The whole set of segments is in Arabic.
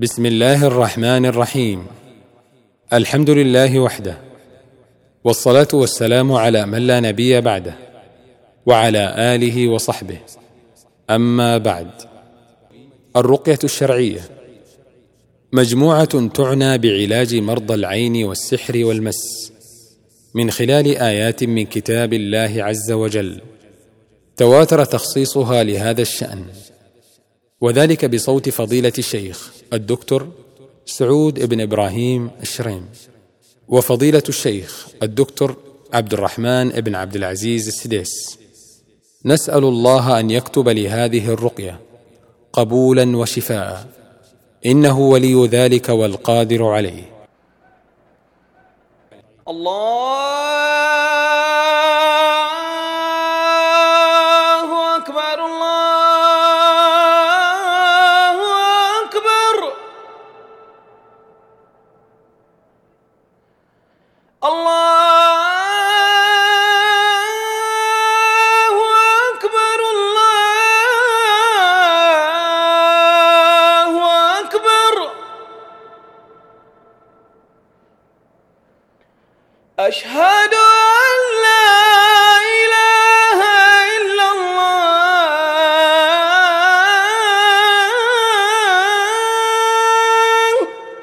بسم الله الرحمن الرحيم. الحمد لله وحده، والصلاة والسلام على من لا نبي بعده، وعلى آله وصحبه. أما بعد، الرقية الشرعية مجموعة تعنى بعلاج مرضى العين والسحر والمس من خلال آيات من كتاب الله عز وجل، تواتر تخصيصها لهذا الشأن، وذلك بصوت فضيلة الشيخ الدكتور سعود بن إبراهيم الشريم، وفضيلة الشيخ الدكتور عبد الرحمن بن عبد العزيز السديس. نسأل الله أن يكتب لهذه الرقية قبولا وشفاء، إنه ولي ذلك والقادر عليه. الله أكبر، الله أكبر، الله أكبر، الله أكبر. أشهد أن لا إله إلا الله.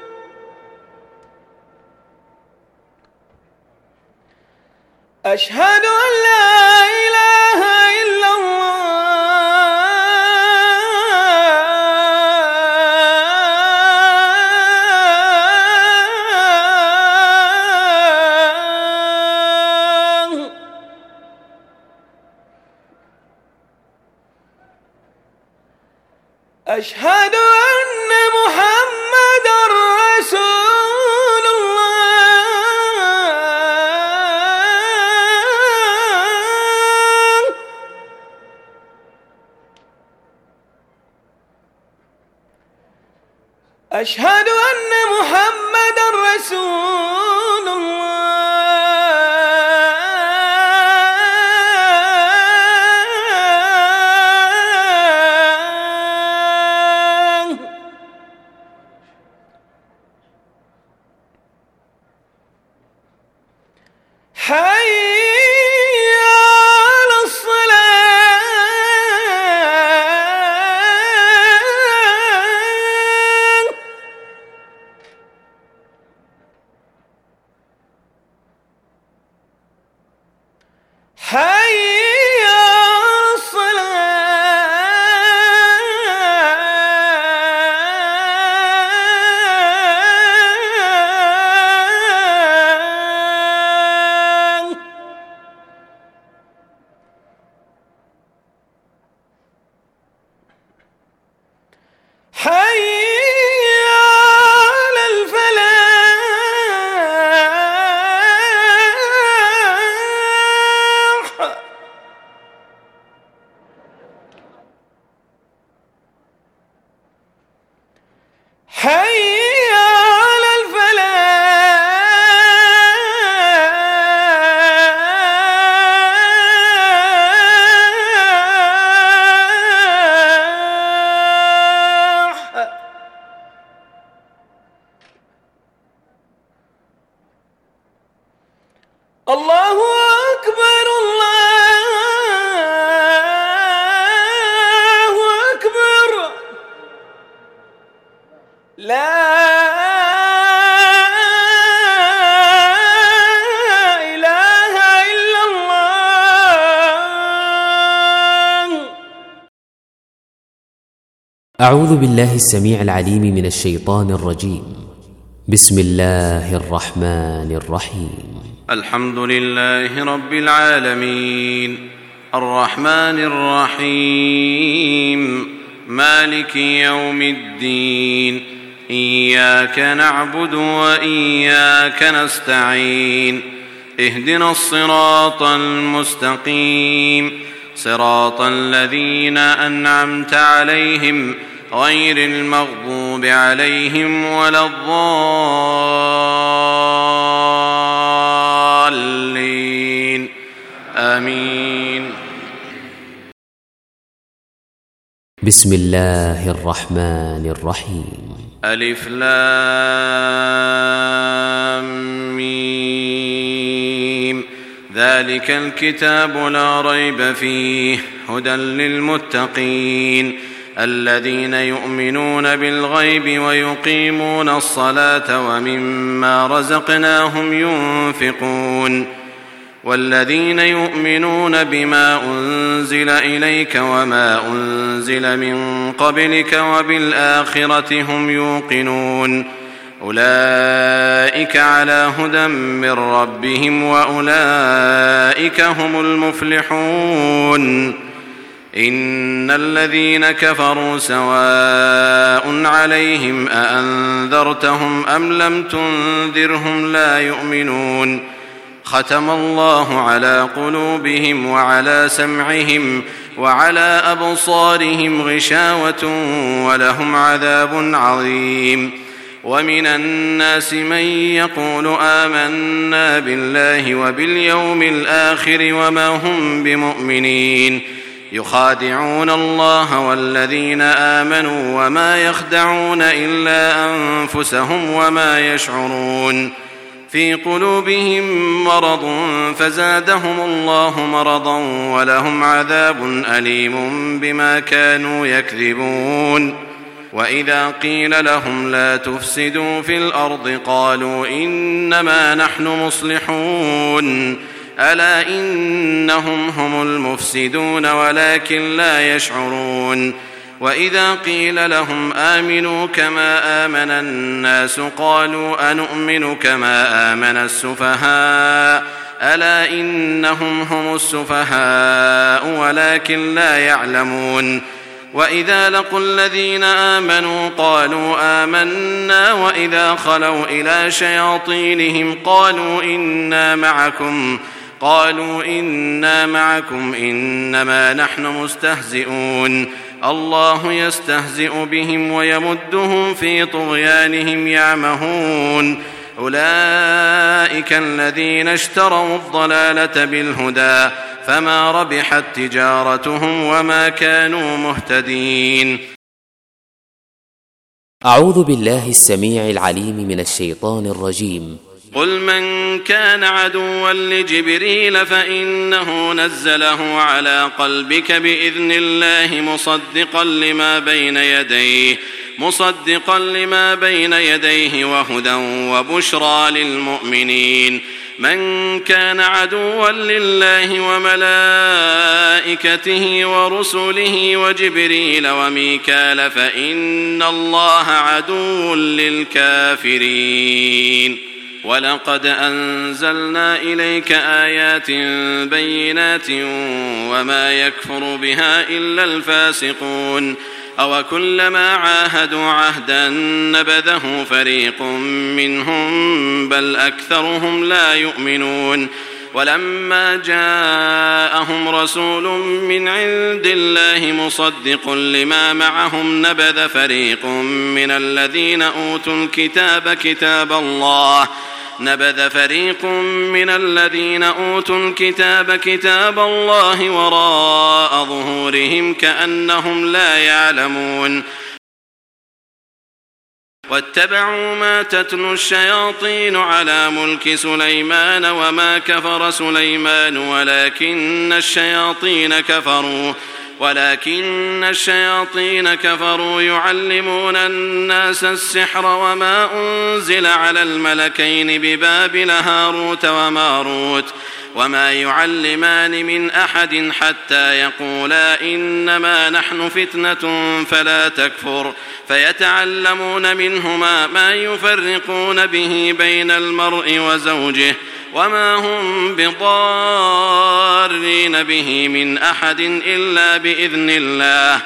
أشهد أن لا إله إلا الله. أشهد أن محمدًا رسول الله. أشهد أن محمدًا رسول الله. حي على الصلاة. حي على الصلاة. حي على الفلاح. حي على الفلاح. الله أكبر، الله أكبر. لا إله إلا الله. أعوذ بالله السميع العليم من الشيطان الرجيم. بسم الله الرحمن الرحيم. الحمد لله رب العالمين، الرحمن الرحيم، مالك يوم الدين. إياك نعبد وإياك نستعين. اهدنا الصراط المستقيم، صراط الذين أنعمت عليهم غير المغضوب عليهم ولا الضالين. آمين. بسم الله الرحمن الرحيم. ألف لام ميم. ذلك الكتاب لا ريب فيه هدى للمتقين الذين يؤمنون بالغيب ويقيمون الصلاة ومما رزقناهم ينفقون والذين يؤمنون بما أنزل إليك وما أنزل من قبلك وبالآخرة هم يوقنون أولئك على هدى من ربهم وأولئك هم المفلحون إن الذين كفروا سواء عليهم أأنذرتهم أم لم تنذرهم لا يؤمنون ختم الله على قلوبهم وعلى سمعهم وعلى أبصارهم غشاوة ولهم عذاب عظيم ومن الناس من يقول آمنا بالله وباليوم الآخر وما هم بمؤمنين يخادعون الله والذين آمنوا وما يخدعون إلا أنفسهم وما يشعرون في قلوبهم مرض فزادهم الله مرضا ولهم عذاب أليم بما كانوا يكذبون وإذا قيل لهم لا تفسدوا في الأرض قالوا إنما نحن مصلحون ألا إنهم هم المفسدون ولكن لا يشعرون وإذا قيل لهم آمنوا كما آمن الناس قالوا أنؤمن كما آمن السفهاء ألا إنهم هم السفهاء ولكن لا يعلمون وإذا لقوا الذين آمنوا قالوا آمنا وإذا خلوا إلى شياطينهم قالوا إنا معكم إنما نحن مستهزئون الله يستهزئ بهم ويمدهم في طغيانهم يعمهون أولئك الذين اشتروا الضلالة بالهدى فما ربحت تجارتهم وما كانوا مهتدين. أعوذ بالله السميع العليم من الشيطان الرجيم. قل من كان عدوا لجبريل فإنه نزله على قلبك بإذن الله مصدقا لما بين يديه وهدى وبشرى للمؤمنين. من كان عدوا لله وملائكته ورسله وجبريل وميكال فإن الله عدو للكافرين. ولقد أنزلنا إليك آيات بينات وما يكفر بها إلا الفاسقون أو كلما عاهدوا عهدا نبذه فريق منهم بل أكثرهم لا يؤمنون. ولما جاءهم رسول من عند الله مصدق لما معهم نبذ فريق من الذين أوتوا الكتاب كتاب الله وراء ظهورهم كأنهم لا يعلمون. واتبعوا ما تتلو الشياطين على ملك سليمان وما كفر سليمان ولكن الشياطين كفروا يعلمون الناس السحر وما أنزل على الملكين ببابل هاروت وماروت وما يعلمان من أحد حتى يقولا إنما نحن فتنة فلا تكفر فيتعلمون منهما ما يفرقون به بين المرء وزوجه وما هم بضارين به من أحد إلا بإذن الله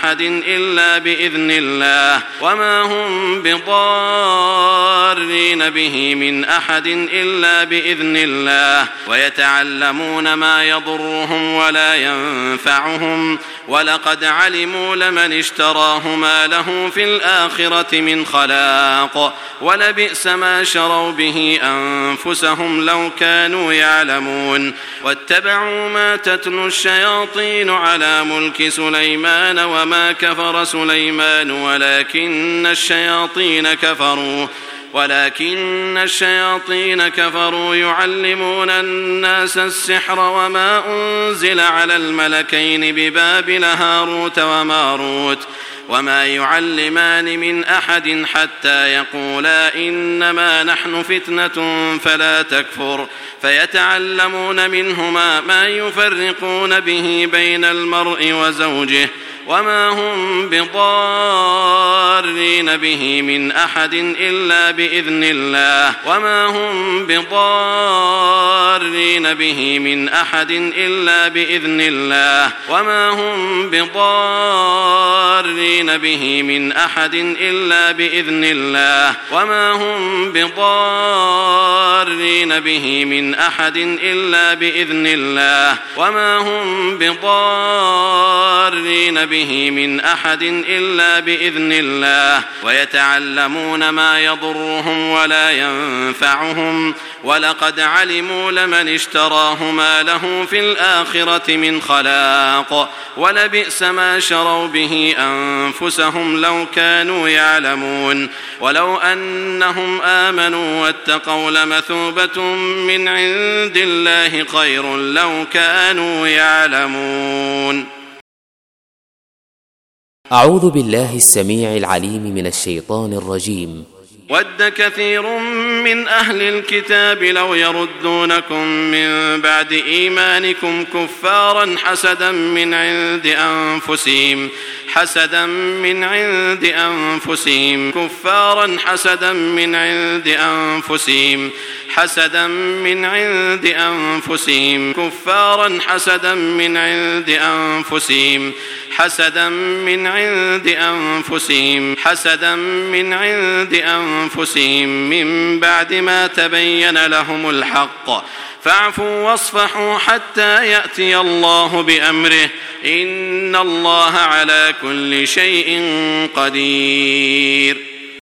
وما هم بضارين به من أحد إلا بإذن الله ويتعلمون ما يضرهم ولا ينفعهم ولقد علموا لمن اشتراه ما له في الآخرة من خلاق ولبئس ما شروا به أنفسهم لو كانوا يعلمون واتبعوا ما تتلو الشياطين على ملك سليمان وما كفر سليمان ولكن الشياطين كفروا يعلمون الناس السحر وما أنزل على الملكين ببابل هاروت وماروت وما يعلمان من أحد حتى يقولا إنما نحن فتنة فلا تكفر فيتعلمون منهما ما يفرقون به بين المرء وزوجه وما هم بضارين به من أحد إلا بإذن الله ويتعلمون ما يضرهم ولا ينفعهم ولقد علموا لمن اشتراه ما له في الآخرة من خلاق ولبئس ما شروا به أنفسهم لو كانوا يعلمون ولو أنهم آمنوا واتقوا لمثوبة من عند الله خير لو كانوا يعلمون. أعوذ بالله السميع العليم من الشيطان الرجيم. ود كثير من أهل الكتاب لو يردونكم من بعد إيمانكم كفارا حسدا من عند أنفسهم من بعد ما تبين لهم الحق فاعفوا واصفحوا حتى يأتي الله بأمره إن الله على كل شيء قدير.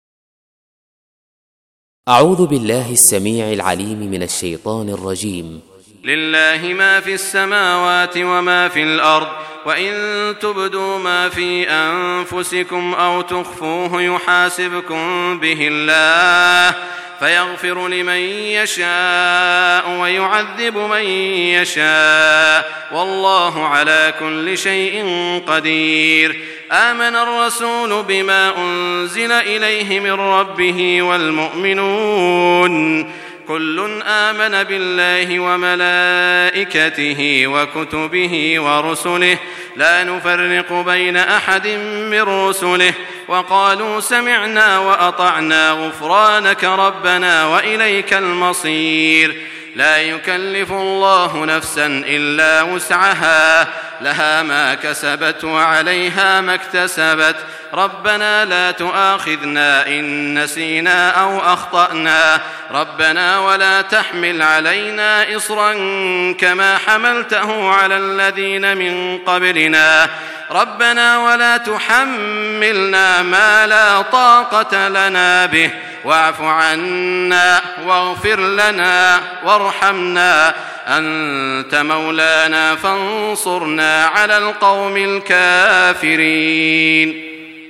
أعوذ بالله السميع العليم من الشيطان الرجيم. لله ما في السماوات وما في الأرض وإن تبدوا ما في أنفسكم أو تخفوه يحاسبكم به الله فيغفر لمن يشاء ويعذب من يشاء والله على كل شيء قدير. آمن الرسول بما أنزل إليه من ربه والمؤمنون كل آمن بالله وملائكته وكتبه ورسله لا نفرق بين أحد من رسله وقالوا سمعنا وأطعنا غفرانك ربنا وإليك المصير. لا يكلف الله نفسا إلا وسعها لها ما كسبت وعليها ما اكتسبت ربنا لا تؤاخذنا إن نسينا أو أخطأنا ربنا ولا تحمل علينا إصرا كما حملته على الذين من قبلنا ربنا ولا تحملنا ما لا طاقة لنا به واعف عنا واغفر لنا وارحمنا أنت مولانا فانصرنا على القوم الكافرين.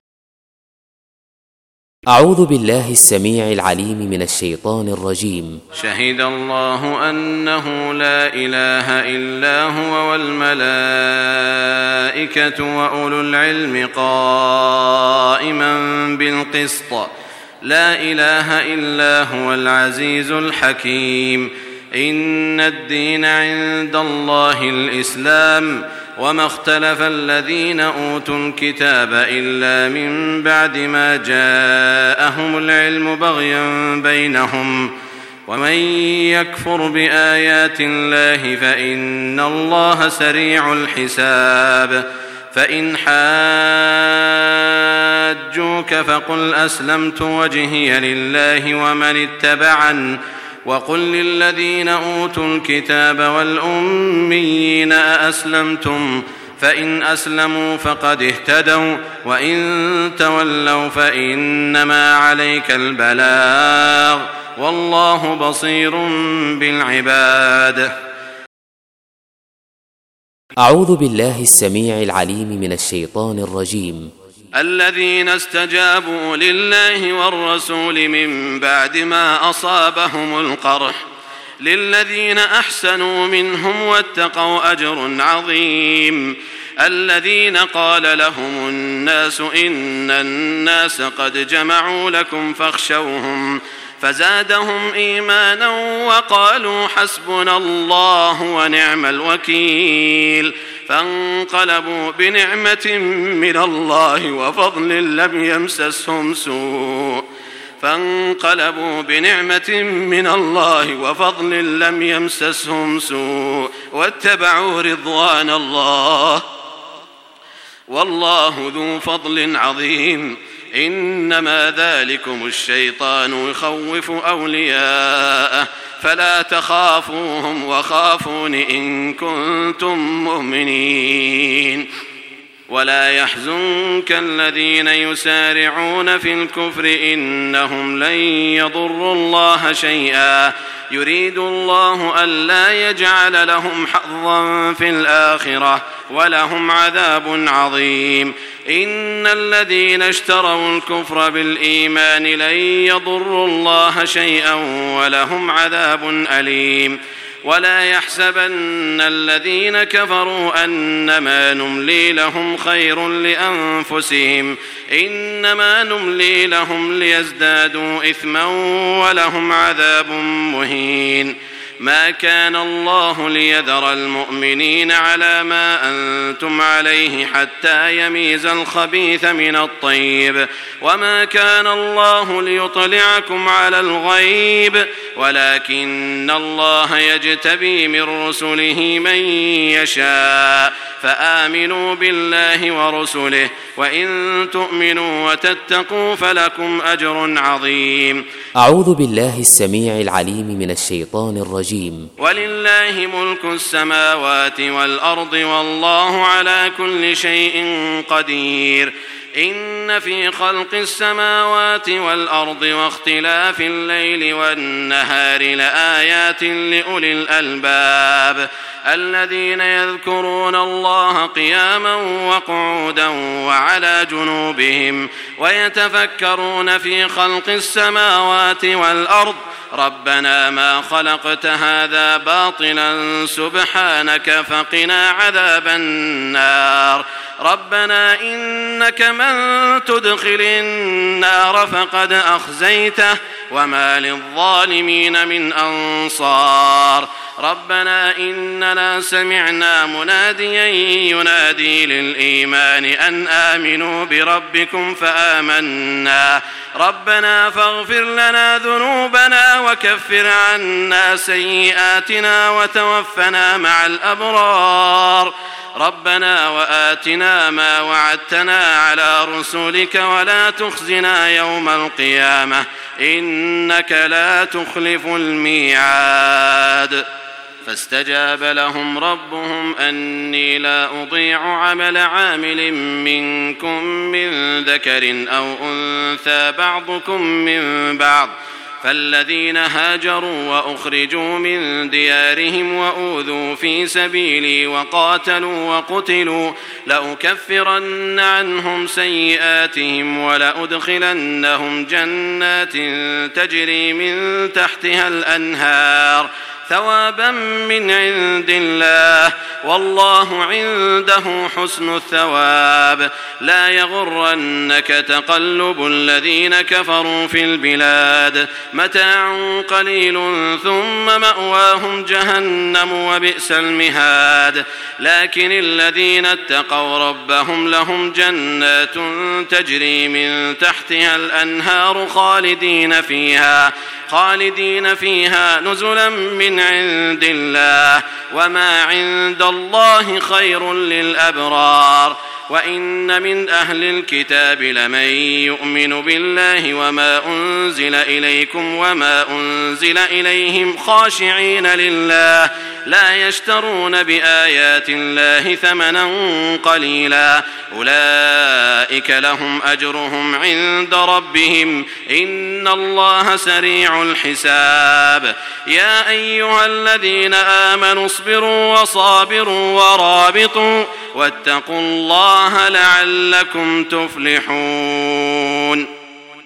أعوذ بالله السميع العليم من الشيطان الرجيم. شهد الله أنه لا إله إلا هو والملائكة وأولو العلم قائما بالقسط لا إله إلا هو العزيز الحكيم. إن الدين عند الله الإسلام وما اختلف الذين أوتوا الكتاب إلا من بعد ما جاءهم العلم بغيا بينهم ومن يكفر بآيات الله فإن الله سريع الحساب. فإن حاجوك حاجوك فقل أسلمت وجهي لله ومن اتبعن وقل للذين أوتوا الكتاب والأميين أأسلمتم فإن أسلموا فقد اهتدوا وإن تولوا فإنما عليك البلاغ والله بصير بالعباد. أعوذ بالله السميع العليم من الشيطان الرجيم. الذين استجابوا لله والرسول من بعد ما أصابهم القرح للذين أحسنوا منهم واتقوا أجر عظيم. الذين قال لهم الناس إن الناس قد جمعوا لكم فاخشوهم فزادهم إيمانا وقالوا حسبنا الله ونعم الوكيل فانقلبوا بنعمة من الله وفضل لم يمسسهم سوء واتبعوا رضوان الله والله ذو فضل عظيم. إنما ذلكم الشيطان يخوف أولياءه فلا تخافوهم وخافون إن كنتم مؤمنين. ولا يحزنك الذين يسارعون في الكفر إنهم لن يضروا الله شيئا يريد الله ألا يجعل لهم حظا في الآخرة ولهم عذاب عظيم. إن الذين اشتروا الكفر بالإيمان لن يضروا الله شيئا ولهم عذاب أليم. ولا يحسبن الذين كفروا أنما نملي لهم خير لأنفسهم إنما نملي لهم ليزدادوا إثما ولهم عذاب مهين. ما كان الله ليذر المؤمنين على ما أنتم عليه حتى يميز الخبيث من الطيب وما كان الله ليطلعكم على الغيب ولكن الله يجتبي من رسله من يشاء فآمنوا بالله ورسله وإن تؤمنوا وتتقوا فلكم أجر عظيم. أعوذ بالله السميع العليم من الشيطان الرجيم. ولله ملك السماوات والأرض والله على كل شيء قدير. إن في خلق السماوات والأرض واختلاف الليل والنهار لآيات لأولي الألباب الذين يذكرون الله قياما وقعودا وعلى جنوبهم ويتفكرون في خلق السماوات والأرض ربنا ما خلقت هذا باطلا سبحانك فقنا عذاب النار. ربنا إنك من تدخل النار فقد أخزيته وما للظالمين من أنصار. ربنا إننا سمعنا مناديا ينادي للإيمان أن آمنوا بربكم فآمنا ربنا فاغفر لنا ذنوبنا وكفر عنا سيئاتنا وتوفنا مع الأبرار. ربنا وآتنا ما وعدتنا على رسلك ولا تخزنا يوم القيامة إنك لا تخلف الميعاد. فاستجاب لهم ربهم أني لا أضيع عمل عامل منكم من ذكر أو أنثى بعضكم من بعض فالذين هاجروا وأخرجوا من ديارهم وأوذوا في سبيلي وقاتلوا وقتلوا لأكفرن عنهم سيئاتهم ولأدخلنهم جنات تجري من تحتها الأنهار ثوابا من عند الله والله عنده حسن الثواب. لا يغرنك تقلب الذين كفروا في البلاد متاع قليل ثم مأواهم جهنم وبئس المهاد. لكن الذين اتقوا ربهم لهم جنات تجري من تحتها الأنهار خالدين فيها نزلا من عند الله وما عند الله خير للأبرار. وإن من أهل الكتاب لمن يؤمن بالله وما أنزل إليكم وما أنزل إليهم خاشعين لله لا يشترون بآيات الله ثمنا قليلا أولئك لهم أجرهم عند ربهم إن الله سريع الحساب يا أيها الذين آمنوا اصبروا وصابروا ورابطوا واتقوا الله لعلكم تفلحون.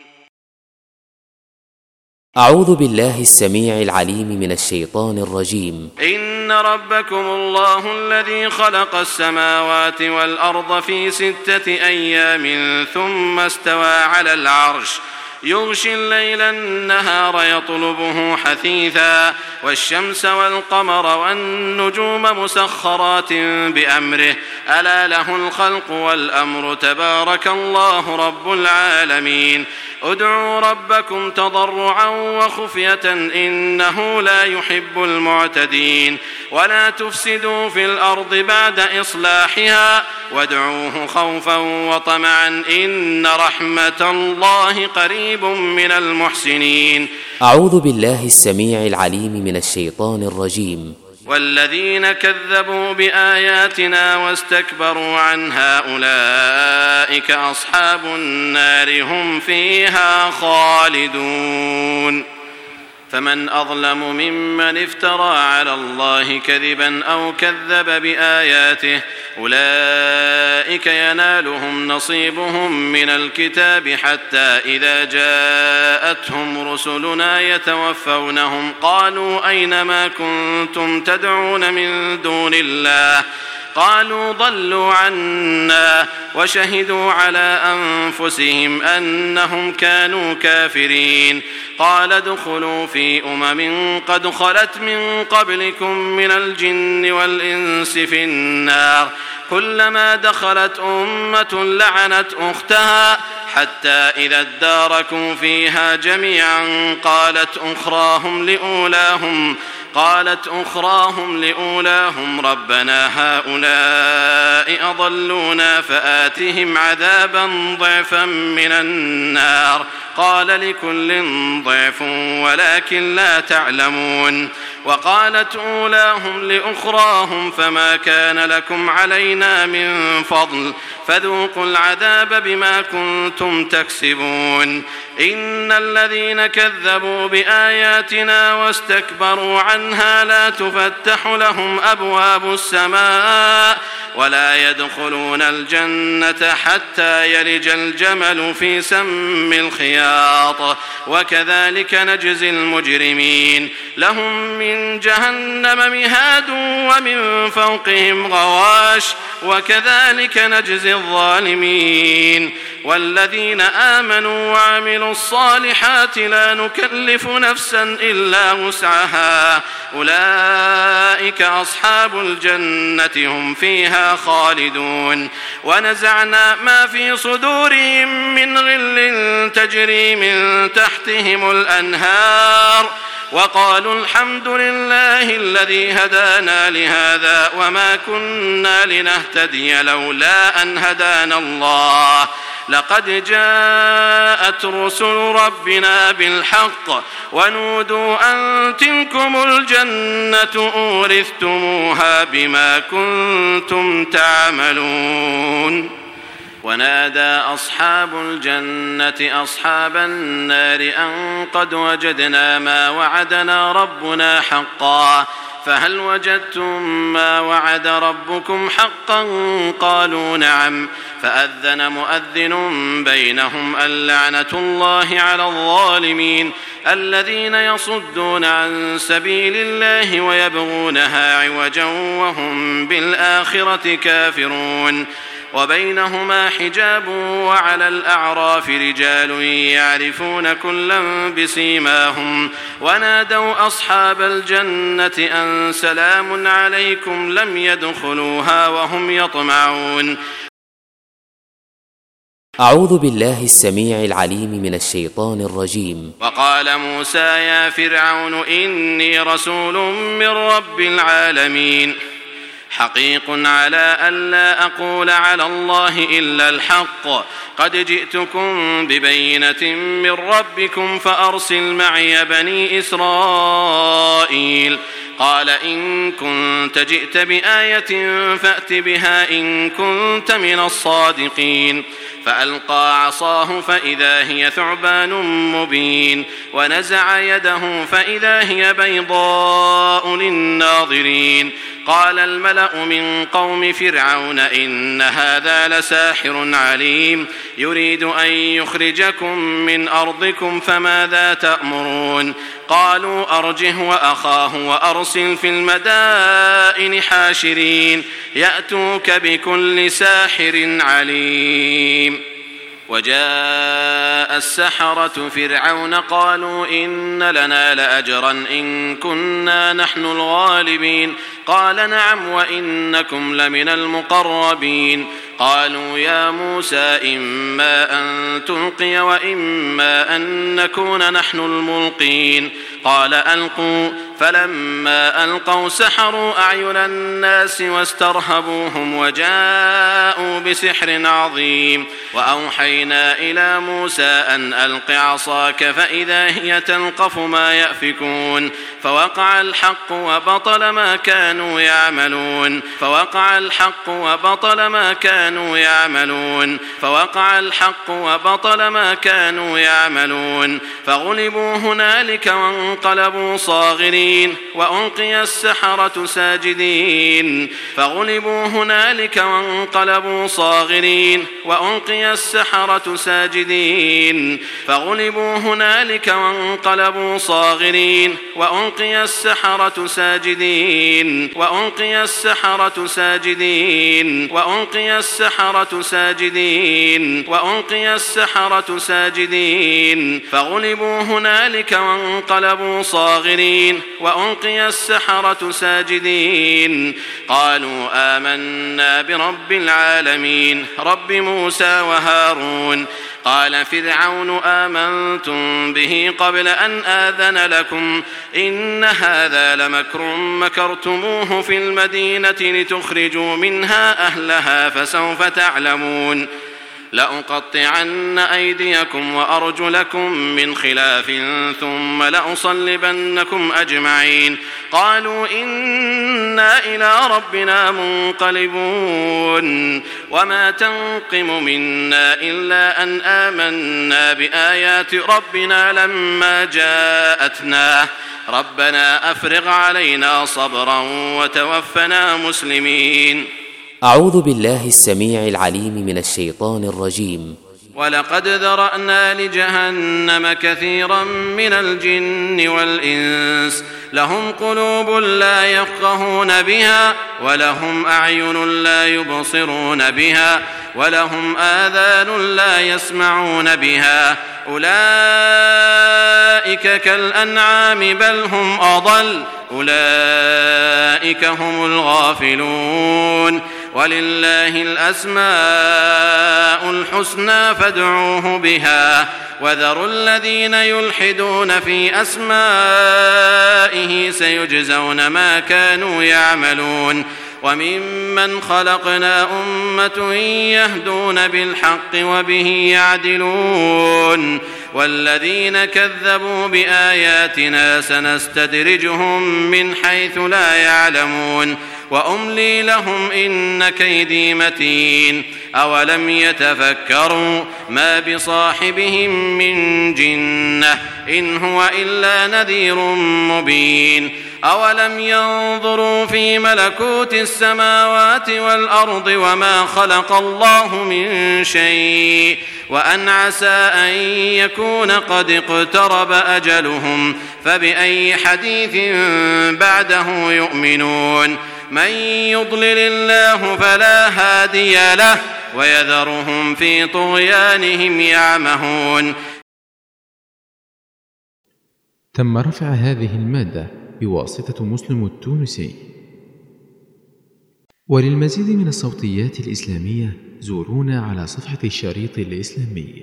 أعوذ بالله السميع العليم من الشيطان الرجيم. إن ربكم الله الذي خلق السماوات والأرض في 6 أيام ثم استوى على العرش يغشي الليل النهار يطلبه حثيثا والشمس والقمر والنجوم مسخرات بأمره ألا له الخلق والأمر تبارك الله رب العالمين. ادعوا ربكم تضرعا وخفية إنه لا يحب المعتدين ولا تفسدوا في الأرض بعد إصلاحها وادعوه خوفا وطمعا إن رحمة الله قريب من المحسنين. أعوذ بالله السميع العليم من الشيطان الرجيم. والذين كذبوا بآياتنا واستكبروا عنها أولئك أصحاب النار هم فيها خالدون. فمن أظلم ممن افترى على الله كذبا أو كذب بآياته أولئك ينالهم نصيبهم من الكتاب حتى إذا جاءتهم رسلنا يتوفونهم قالوا أين ما كنتم تدعون من دون الله قالوا ضلوا عنا وشهدوا على أنفسهم أنهم كانوا كافرين. قال ادخلوا في قد خلت من قبلكم من الجن والإنس في النار كلما دخلت أمة لعنت أختها حتى إذا اداركوا فيها جميعا قالت أخراهم لأولاهم ربنا هؤلاء أضلونا فآتهم عذابا ضعفا من النار قال لكل ضعف ولكن لا تعلمون. وقالت أولاهم لأخراهم فما كان لكم علينا من فضل فذوقوا العذاب بما كنتم تكسبون. إن الذين كذبوا بآياتنا واستكبروا عنها لا تفتح لهم أبواب السماء ولا يدخلون الجنة حتى يلج الجمل في سم الخياط وكذلك نجزي المجرمين. لهم من جهنم مهاد ومن فوقهم غواش وكذلك نجزي الظالمين. والذين آمنوا وعملوا الصالحات لا نكلف نفسا إلا وسعها أولئك أصحاب الجنة هم فيها خالدون. ونزعنا ما في صدورهم من غل تجري من تحتهم الأنهار وقالوا الحمد لله الذي هدانا لهذا وما كنا لنهتدي لولا أن هدانا الله لقد جاءت رسل ربنا بالحق ونودوا أن تلكم الجنة أورثتموها بما كنتم تعملون. ونادى أصحاب الجنة أصحاب النار أن قد وجدنا ما وعدنا ربنا حقا فهل وجدتم ما وعد ربكم حقا قالوا نعم فأذن مؤذن بينهم اللعنة الله على الظالمين الذين يصدون عن سبيل الله ويبغونها عوجا وهم بالآخرة كافرون. وبينهما حجاب وعلى الأعراف رجال يعرفون كلا بسيماهم ونادوا أصحاب الجنة أن سلام عليكم لم يدخلوها وهم يطمعون. أعوذ بالله السميع العليم من الشيطان الرجيم. وقال موسى يا فرعون إني رسول من رب العالمين حقيق على ألا أقول على الله إلا الحق. قد جئتكم ببينة من ربكم فأرسل معي بني إسرائيل. قال إن كنت جئت بآية فأت بها إن كنت من الصادقين. فألقى عصاه فإذا هي ثعبان مبين ونزع يده فإذا هي بيضاء للناظرين. قال الملأ من قوم فرعون إن هذا لساحر عليم يريد أن يخرجكم من أرضكم فماذا تأمرون؟ قالوا أرجه وأخاه وأرسل في المدائن حاشرين يأتوك بكل ساحر عليم. وجاء السحرة فرعون قالوا إن لنا لأجرا إن كنا نحن الغالبين. قال نعم وإنكم لمن المقربين. قالوا يا موسى إما أن تلقي وإما أن نكون نحن الملقين. قال ألقوا. فلما ألقوا سحروا أعين الناس واسترهبوهم وجاءوا بسحر عظيم. وأوحينا إلى موسى أن ألق عصاك فإذا هي تلقف ما يأفكون. فوقع الحق وبطل ما كانوا يعملون. فوقع الحق وبطل ما كانوا يعملون. فوقع الحق وبطل ما كانوا يعملون. فغلبوا هنالك وانقلبوا صاغرين وألقي السحرة ساجدين. فغلبوا هنالك وانقلبوا صاغرين وألقي السحرة ساجدين. فغلبوا هنالك وانقلبوا صاغرين وألقي السحرة ساجدين. وألقي السحرة ساجدين. وألقي السحرة ساجدين. وألقي السحرة ساجدين. فغلبوا هنالك وانقلبوا صاغرين وألقي السحرة ساجدين. قالوا آمنا برب العالمين رب موسى وهارون. قال فرعون آمنتم به قبل أن آذن لكم إن هذا لمكر مكرتموه في المدينة لتخرجوا منها أهلها فسوف تعلمون. لأقطعن أيديكم وأرجلكم من خلاف ثم لأصلبنكم أجمعين. قالوا إنا إلى ربنا منقلبون. وما تنقم منا إلا أن آمنا بآيات ربنا لما جاءتنا ربنا أفرغ علينا صبرا وتوفنا مسلمين. أعوذ بالله السميع العليم من الشيطان الرجيم. ولقد ذرأنا لجهنم كثيرا من الجن والإنس لهم قلوب لا يفقهون بها ولهم أعين لا يبصرون بها ولهم آذان لا يسمعون بها أولئك كالأنعام بل هم أضل أولئك هم الغافلون. ولله الأسماء الحسنى فادعوه بها وذروا الذين يلحدون في أسمائه سيجزون ما كانوا يعملون. وممن خلقنا أمة يهدون بالحق وبه يعدلون. والذين كذبوا بآياتنا سنستدرجهم من حيث لا يعلمون وأملي لهم إن كيدي متين. أولم يتفكروا ما بصاحبهم من جنة إن هو إلا نذير مبين. أولم ينظروا في ملكوت السماوات والأرض وما خلق الله من شيء وأن عسى أن يكون قد اقترب أجلهم فبأي حديث بعده يؤمنون. من يضلل الله فلا هادي له ويذرهم في طغيانهم يعمهون. تم رفع هذه المادة بواسطة مسلم التونسي. وللمزيد من الصوتيات الإسلامية زورونا على صفحة الشريط الإسلامي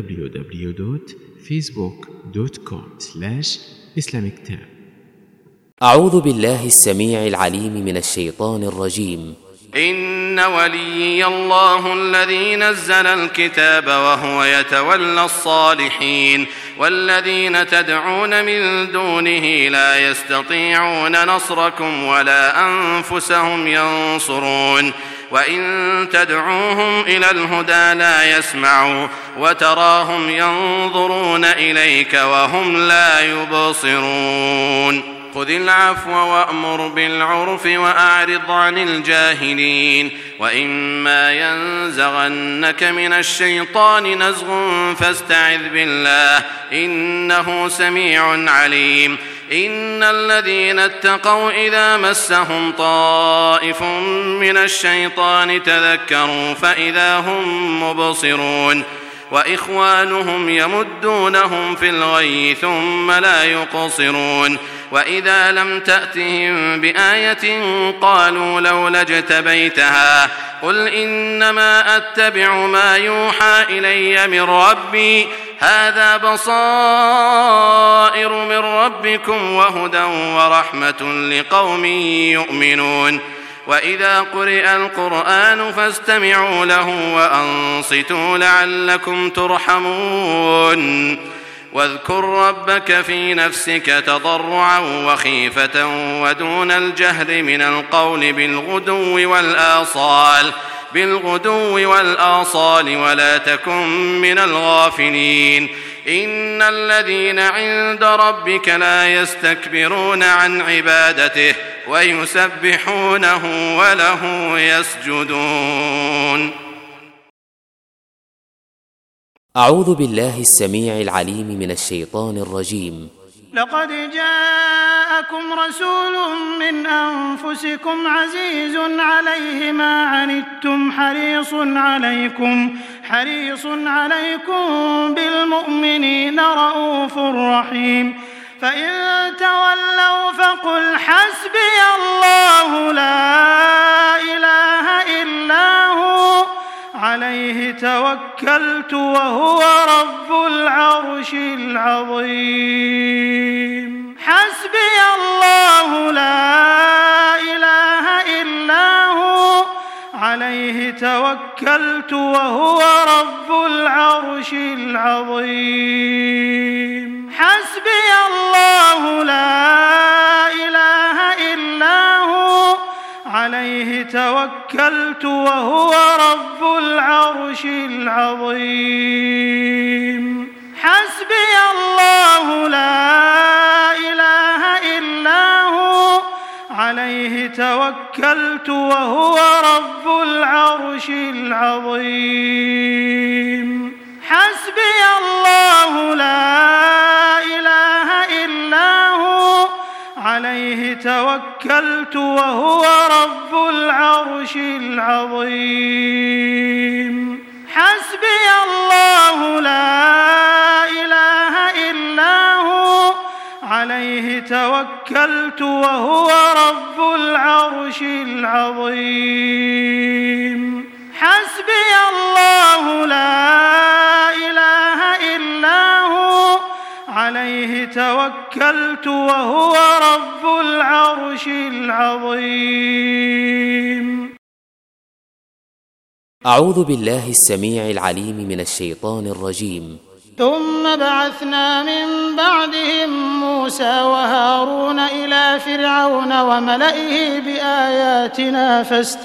www.facebook.com/islamictab. أعوذ بالله السميع العليم من الشيطان الرجيم. إن وليي الله الذي نزل الكتاب وهو يتولى الصالحين والذين تدعون من دونه لا يستطيعون نصركم ولا أنفسهم ينصرون وإن تدعوهم إلى الهدى لا يسمعوا وتراهم ينظرون إليك وهم لا يبصرون خذ العفو وأمر بالعرف وأعرض عن الجاهلين وإما ينزغنك من الشيطان نزغ فاستعذ بالله إنه سميع عليم إن الذين اتقوا إذا مسهم طائف من الشيطان تذكروا فإذا هم مبصرون وإخوانهم يمدونهم في الغي ثم لا يقصرون وإذا لم تأتهم بآية قالوا لولا اجتبيتها قل إنما أتبع ما يوحى إلي من ربي هذا بصائر من ربكم وهدى ورحمة لقوم يؤمنون وإذا قرئ القرآن فاستمعوا له وأنصتوا لعلكم ترحمون واذكر ربك في نفسك تضرعا وخيفة ودون الجهر من القول بالغدو والآصال ولا تكن من الغافلين إن الذين عند ربك لا يستكبرون عن عبادته ويسبحونه وله يسجدون. أعوذ بالله السميع العليم من الشيطان الرجيم. لقد جاءكم رسول من أنفسكم عزيز عليه ما عنتم حريص عليكم بالمؤمنين رؤوف رحيم فإن تولوا فقل حسبي الله لا إله إلا هو عليه توكلت وهو رب العرش العظيم. حسبي الله لا إله إلا هو عليه توكلت وهو رب العرش العظيم. حسبي الله لا إله إلا هو عليه توكلت وهو رب العرش العظيم. حسبي الله لا إله إلا هو عليه توكلت وهو رب العرش العظيم. حسبي الله لا إله إلا هو عليه توكلت وهو رب العرش العظيم. حسبي الله لا إله إلا هو عليه توكلت وهو رب العرش العظيم. حسبي الله لا إله إلا هو عليه توكلت وهو رب العرش العظيم. أعوذ بالله السميع العليم من الشيطان الرجيم. ثم بعثنا من بعدهم موسى وهارون إلى فرعون وملئه بآياتنا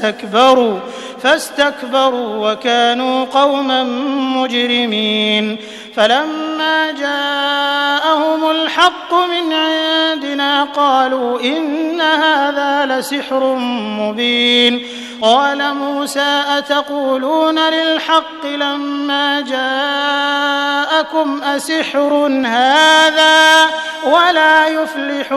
فاستكبروا وكانوا قوما مجرمين. فلما جاءهم الحق من عندنا قالوا إن هذا لسحر مبين. قال موسى أتقولون للحق لما جاءكم أسحر هذا ولا يفلح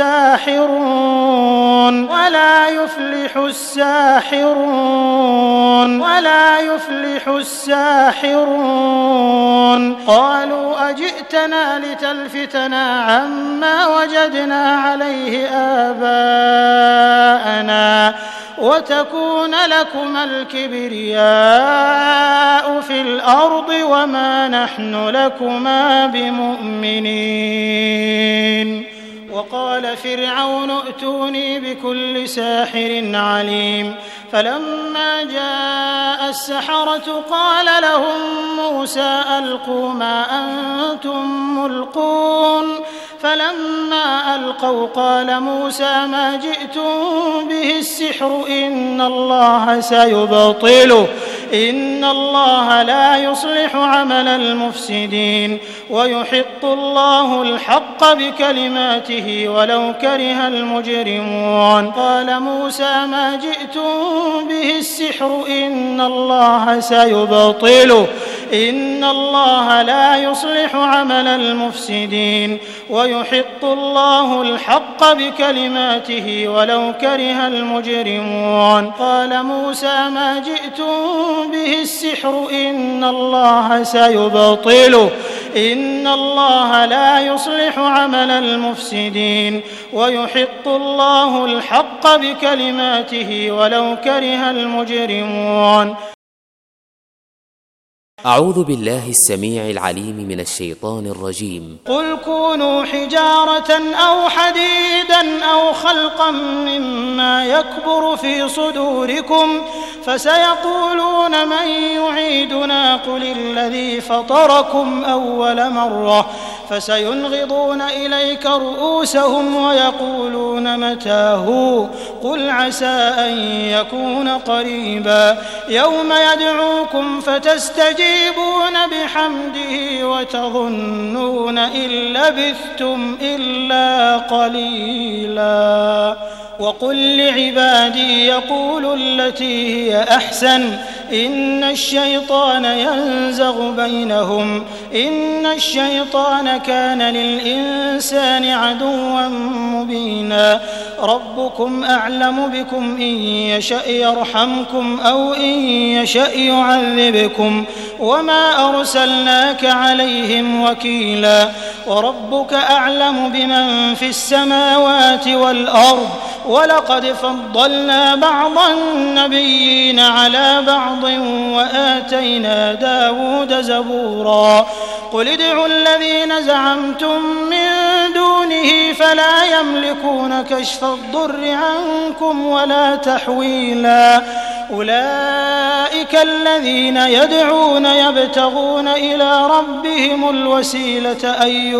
الساحرون قالوا أجئتنا لتلفتنا عما وجدنا عليه آباءنا وتكون لكما الكبرياء في الأرض وما نحن لكما بمؤمنين. وقال فرعون ائتوني بكل ساحر عليم. فلما جاء السحرة قال لهم موسى ألقوا ما أنتم ملقون. فلما ألقوا قال موسى ما جئتم به السحر إن الله سيبطله إن الله لا يصلح عمل المفسدين ويحق الله الحق بكلماته ولو كره المجرمون. قال موسى ما جئتم به السحر إن الله سيبطله إن الله لا يصلح عمل المفسدين ويحق الله الحق بكلماته ولو كره المجرمون. قال موسى ما جئتم به السحر إن الله سيبطله إن الله لا يصلح عمل المفسدين ويحق الله الحق بكلماته ولو كره المجرمون. أعوذ بالله السميع العليم من الشيطان الرجيم. قل كونوا حجارة أو حديدا أو خلقا مما يكبر في صدوركم فسيقولون من يعيدنا قل الذي فطركم أول مرة فسينغضون إليك رؤوسهم ويقولون متى قل عسى أن يكون قريبا يوم يدعوكم فتستجيبون بحمده وتظنون إن لبثتم إلا قليلا. وقل لعبادي يقولوا التي هي أحسن إن الشيطان ينزغ بينهم إن الشيطان كان للإنسان عدوا مبينا. ربكم أعلم بكم إن يشأ يرحمكم أو إن يشأ يعذبكم وما أرسلناك عليهم وكيلا. وربك أعلم بمن في السماوات والأرض ولقد فضلنا بعض النبيين على بعض وآتينا داود زبورا. قل ادعوا الذين زعمتم من دونه فلا يملكون كشف الضر عنكم ولا تحويلا. أولئك الذين يدعون يبتغون إلى ربهم الوسيلة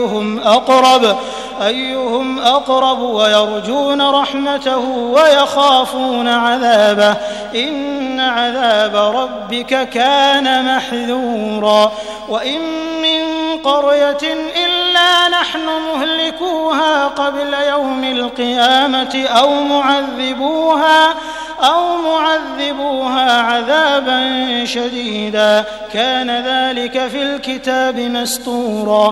أيهم أقرب ويرجون رحمته ويخافون عذابه إن عذاب ربك كان محذورا. وإن من قرية إلا نحن مهلكوها قبل يوم القيامة أو معذبوها عذابا شديدا كان ذلك في الكتاب مسطورا.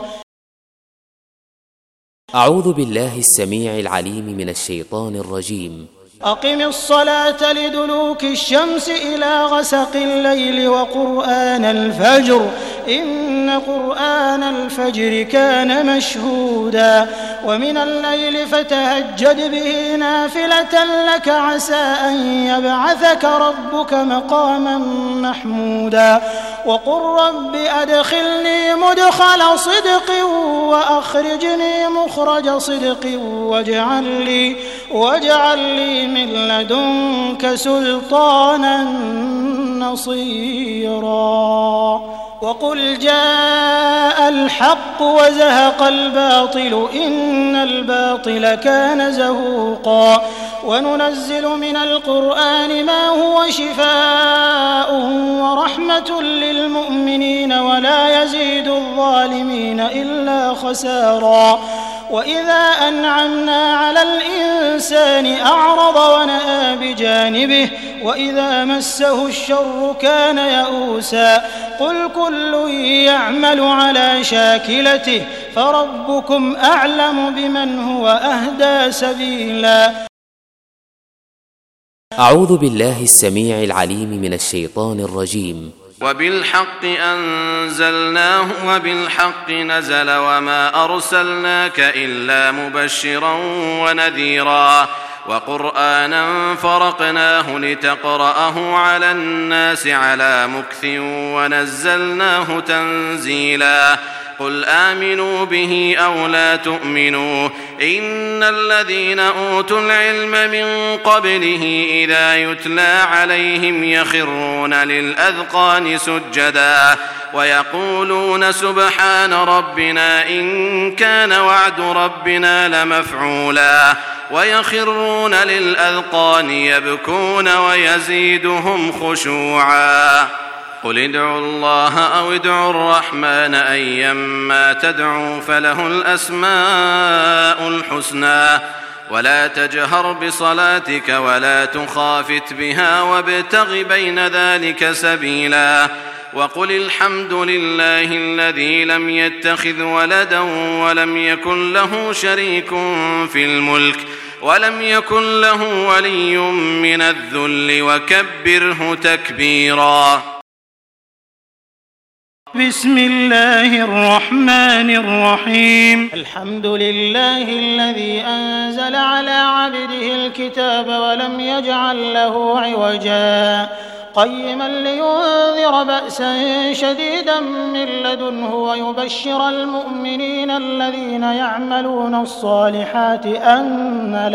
أعوذ بالله السميع العليم من الشيطان الرجيم. أقم الصلاة لدلوك الشمس إلى غسق الليل وقرآن الفجر إن قرآن الفجر كان مشهودا. ومن الليل فتهجد به نافلة لك عسى أن يبعثك ربك مقاما محمودا. وقل رب أدخلني مدخل صدق وأخرجني مخرج صدق واجعل لي من لدنك سلطانا نصيرا. وقل جاء الحق وزهق الباطل إن الباطل كان زهوقا. وننزل من القرآن ما هو شفاء ورحمة للمؤمنين ولا يزيد الظالمين إلا خسارا. وإذا أنعمنا على الإنسان أعرض ونأى بجانبه وإذا مسه الشر كان يئوسا. قل كل يعمل على شاكلته فربكم أعلم بمن هو أهدى سبيلا. أعوذ بالله السميع العليم من الشيطان الرجيم. وبالحق أنزلناه وبالحق نزل وما أرسلناك إلا مبشرا ونذيرا وقرآنا فرقناه لتقرأه على الناس على مكث ونزلناه تنزيلا. قل آمنوا به أو لا تؤمنوا إن الذين أوتوا العلم من قبله إذا يتلى عليهم يخرون للأذقان سجدا ويقولون سبحان ربنا إن كان وعد ربنا لمفعولا ويخرون للأذقان يبكون ويزيدهم خشوعا قل ادعوا الله أو ادعوا الرحمن أيما تدعوا فله الأسماء الحسنى ولا تجهر بصلاتك ولا تخافت بها وابتغ بين ذلك سبيلا وقل الحمد لله الذي لم يتخذ ولدا ولم يكن له شريك في الملك ولم يكن له ولي من الذل وكبره تكبيرا. بسم الله الرحمن الرحيم. الحمد لله الذي أنزل على عبده الكتاب ولم يجعل له عوجا قيما لينذر بأسا شديدا من لدنه ويبشر المؤمنين الذين يعملون الصالحات أن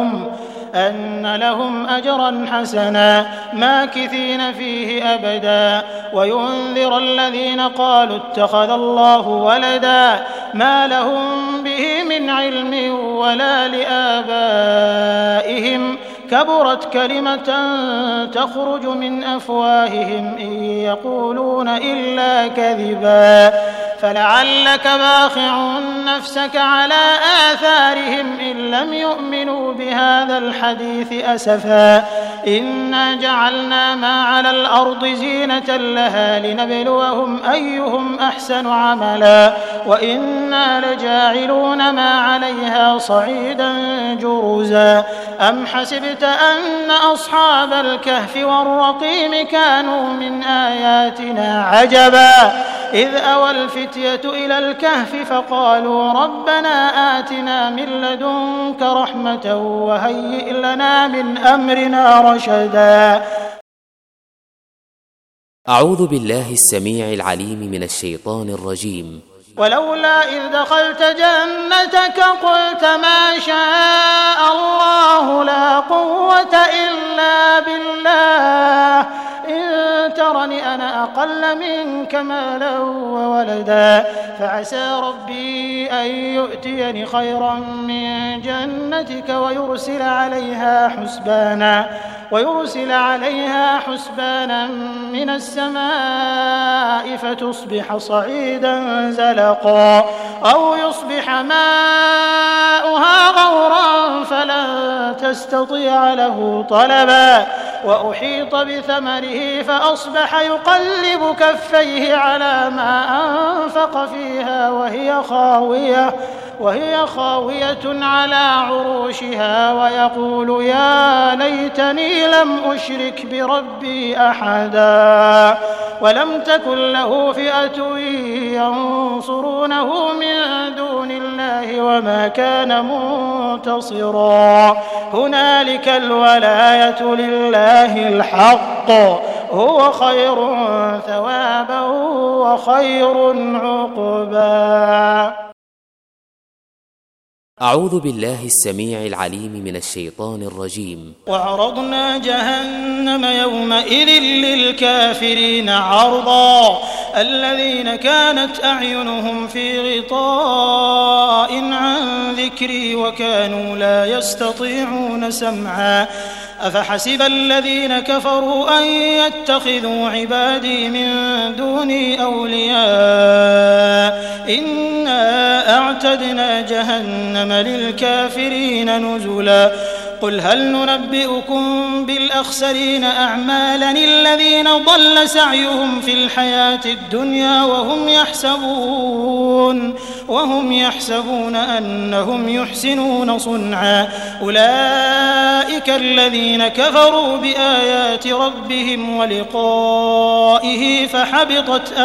لهم أجرا حسنا ماكثين فيه أبدا وينذر الذين قالوا اتخذ الله ولدا ما لهم به من علم ولا لآبائهم كبرت كلمة تخرج من أفواههم إن يقولون إلا كذبا فلعلك باخع نفسك على آثارهم إن لم يؤمنوا بهذا الحديث أسفا إنا جعلنا ما على الأرض زينة لها لنبلوهم أيهم أحسن عملا وإنا لجاعلون ما عليها صعيدا جرزا أم حسبت أن أصحاب الكهف والرقيم كانوا من آياتنا عجبا إذ أوى الفتية إلى الكهف فقالوا ربنا آتنا من لدنك رحمة وهيئ لنا من أمرنا رشدا. أعوذ بالله السميع العليم من الشيطان الرجيم. ولولا إذ دخلت جنتك قلت ما شاء الله لا قوة إلا بالله إن ترني أنا أقل منك مالا وولدا فعسى ربي أن يؤتيني خيرا من جنتك ويرسل عليها حسبانا من السماء فتصبح صعيدا زلقا أو يصبح ماؤها غورا فلن تستطيع له طلبا وأحيط بثمره فأصبح يقلب كفيه على ما أنفق فيها وهي خاوية على عروشها ويقول يا ليتني لم أشرك بربي أحدا ولم تكن له فئة ينصرونه من دون الله وما كان منتصرا هنالك الولاية لله الحق هو خير ثوابا وخير عقبا. أعوذ بالله السميع العليم من الشيطان الرجيم. وعرضنا جهنم يومئذ للكافرين عرضا الذين كانت أعينهم في غطاء عن ذكري وكانوا لا يستطيعون سمعا أفحسب الذين كفروا أن يتخذوا عبادي من دوني أولياء إنا أعتدنا جهنم للكافرين نزلا قل هل ننبئكم بالأخسرين أعمالا الذين ضل سعيهم في الحياة الدنيا وهم يحسبون أنهم يحسنون صنعا أولئك الذين كفروا بآيات ربهم ولقائه فحبطت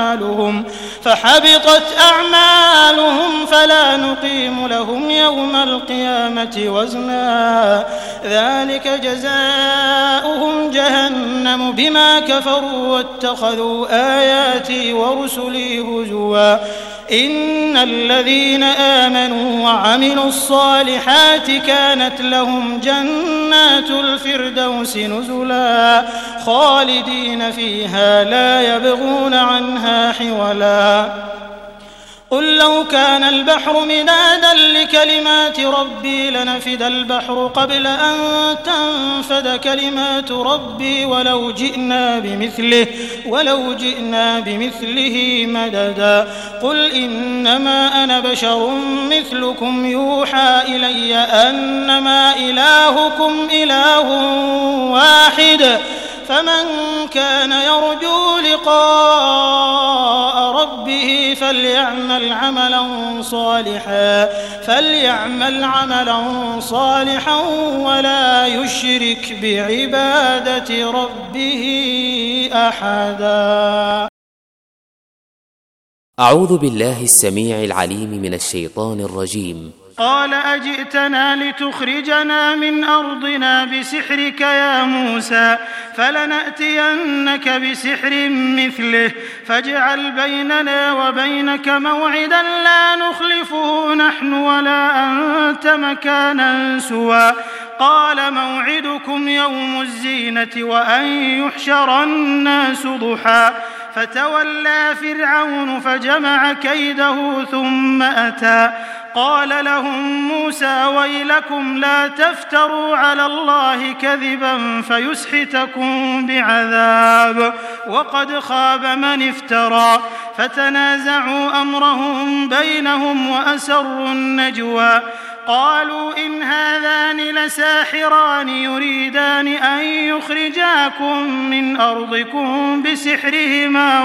أعمالهم فلا نقيم لهم يوم القيامة وزنا ذلك جزاؤهم جهنم بما كفروا واتخذوا آياتي ورسلي هزوا إن الذين آمنوا وعملوا الصالحات كانت لهم جنات الفردوس نزلا خالدين فيها لا يبغون عنها حولا قل لو كان البحر مدادا لكلمات ربي لنفد البحر قبل أن تنفد كلمات ربي ولو جئنا بمثله مددا قل إنما أنا بشر مثلكم يوحى إلي أنما إلهكم إله واحد فمن كان يرجو لقاء ربه فليعمل عملا صالحا ولا يشرك بعبادة ربه أحدا. أعوذ بالله السميع العليم من الشيطان الرجيم. قال أجئتنا لتخرجنا من أرضنا بسحرك يا موسى فلنأتينك بسحر مثله فاجعل بيننا وبينك موعدا لا نخلفه نحن ولا أنت مكانا سوى قال موعدكم يوم الزينة وأن يحشر الناس ضحى فتولى فرعون فجمع كيده ثم أتى قال لهم موسى ويلكم لا تفتروا على الله كذبا فيسحتكم بعذاب وقد خاب من افترى فتنازعوا أمرهم بينهم وأسروا النجوى قالوا إن هذان لساحران يريدان أن يخرجاكم من أرضكم بسحرهما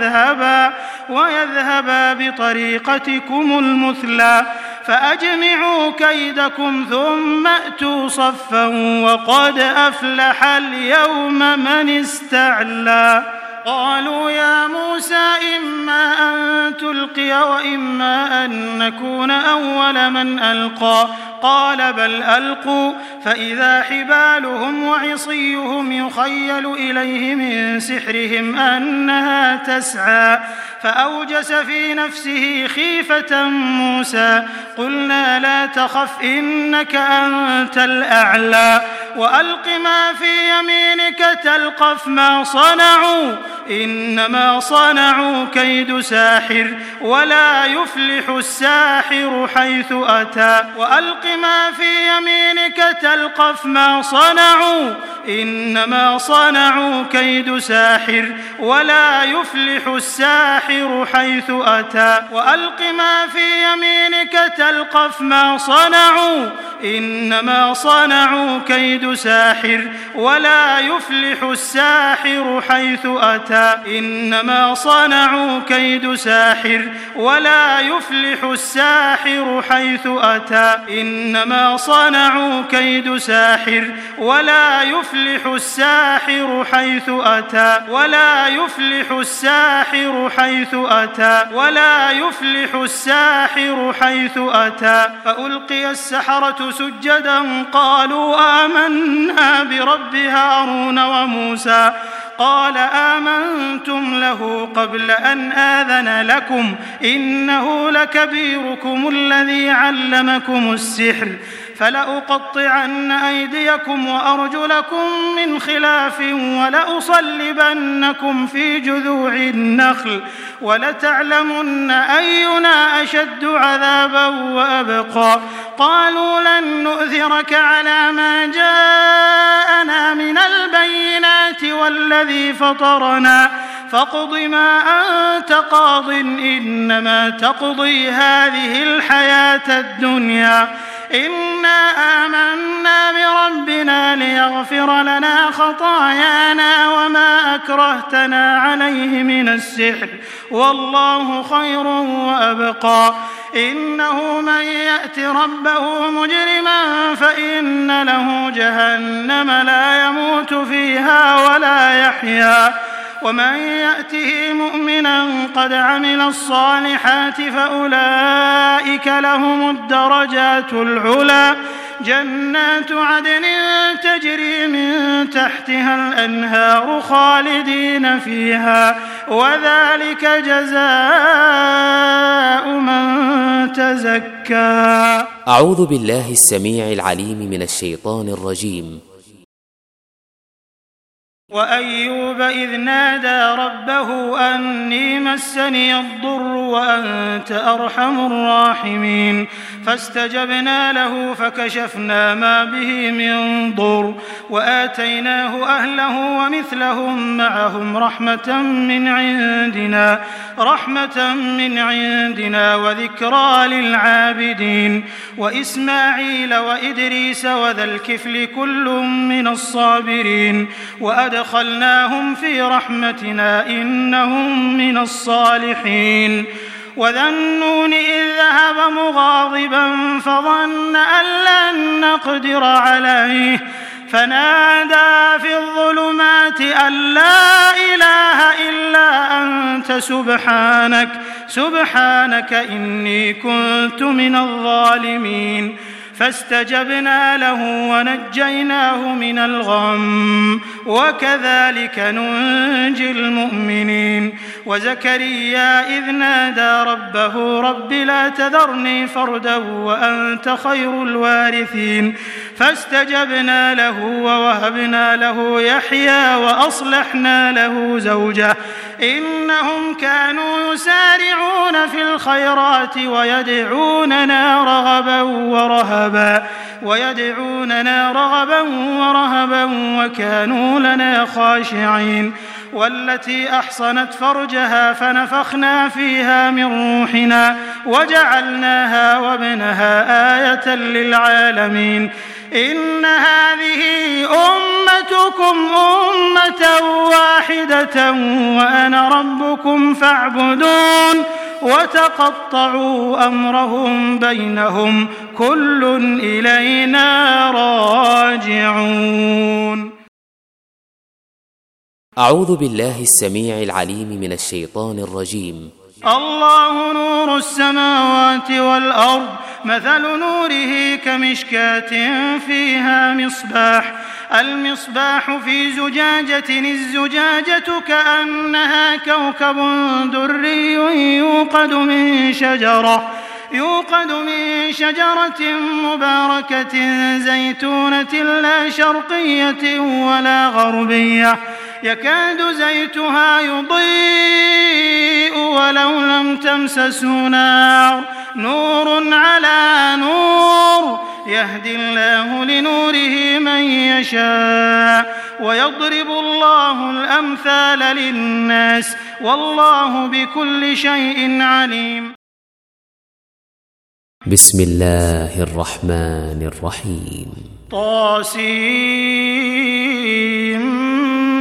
ويذهبا بطريقتكم المثلى فأجمعوا كيدكم ثم أتوا صفا وقد أفلح اليوم من استعلى قالوا يا موسى إما أن تلقي وإما أن نكون أول من ألقى قال بل ألقوا فإذا حبالهم وعصيهم يخيل إليه من سحرهم أنها تسعى فأوجس في نفسه خيفة موسى قلنا لا تخف إنك أنت الأعلى وألق ما في يمينك تلقف ما صنعوا إنما صنعوا كيد ساحر ولا يفلح الساحر حيث أتى وألق ما في يمينك تلقف ما صنعوا إنما صنعوا كيد ساحر ولا يفلح الساحر حيث أتى وألق ما في يمينك تلقف ما صنعوا إنما صنعوا كيد ساحر ولا يفلح الساحر حيث أتى إنما صنعوا كيد ساحر ولا يفلح الساحر حيث أتى إنما صنعوا كيد ساحر ولا يفلح الساحر حيث أتى ولا يفلح الساحر حيث أتى ولا يفلح الساحر حيث أتى فألقي السحرة سجدا قالوا آمنا برب هارون وموسى قال آمنتم له قبل أن آذن لكم إنه لكبيركم الذي علمكم السحر فلأقطعن أيديكم وأرجلكم من خلاف ولأصلبنكم في جذوع النخل ولتعلمن أينا أشد عذابا وأبقى قالوا لن نؤثرك على ما جاءنا من البينات والذي فطرنا فاقض ما أنت قاض إنما تقضي هذه الحياة الدنيا إنا آمنا بربنا ليغفر لنا خطايانا وما أكرهتنا عليه من السحر والله خير وأبقى إنه من يأت ربه مجرما فإن له جهنم لا يموت فيها ولا يحيا ومن يأته مؤمنا قد عمل الصالحات فأولئك لهم الدرجات العلى جنات عدن تجري من تحتها الأنهار خالدين فيها وذلك جزاء تزكى. أعوذ بالله السميع العليم من الشيطان الرجيم. وأيوب إذ نادى ربه أني مسني الضر وأنت أرحم الراحمين فاستجبنا له فكشفنا ما به من ضر وآتيناه أهله ومثلهم معهم رحمة من عندنا وذكرى للعابدين وإسماعيل وإدريس وذا الكفل كل من الصابرين وأدخلناهم في رحمتنا إنهم من الصالحين. وذا النون إذ ذهب مغاضبا فظن أن لن نقدر عليه فنادى في الظلمات أن لا إله إلا أنت سبحانك إني كنت من الظالمين فاستجبنا له ونجيناه من الغم وكذلك ننجي المؤمنين. وزكريا إذ نادى ربه رب لا تذرني فردا وأنت خير الوارثين فاستجبنا له ووهبنا له يحيى وأصلحنا له زوجه إنهم كانوا يسارعون في الخيرات ويدعوننا رغبا ورهبا وكانوا لنا خاشعين. والتي أحصنت فرجها فنفخنا فيها من روحنا وجعلناها وابنها آية للعالمين. إن هذه أمتكم أمة واحدة وأنا ربكم فاعبدون وتقطعوا أمرهم بينهم كل إلينا راجعون. أعوذ بالله السميع العليم من الشيطان الرجيم. الله نور السماوات والأرض مثل نوره كمشكاة فيها المصباح في زجاجة الزجاجة كأنها كوكب دري يوقد من شجرة مباركة زيتونة لا شرقية ولا غربية يكاد زيتها يضيء ولو لم تمسسه نار نور على نور يهدي الله لنوره من يشاء ويضرب الله الأمثال للناس والله بكل شيء عليم. بسم الله الرحمن الرحيم. طاسيم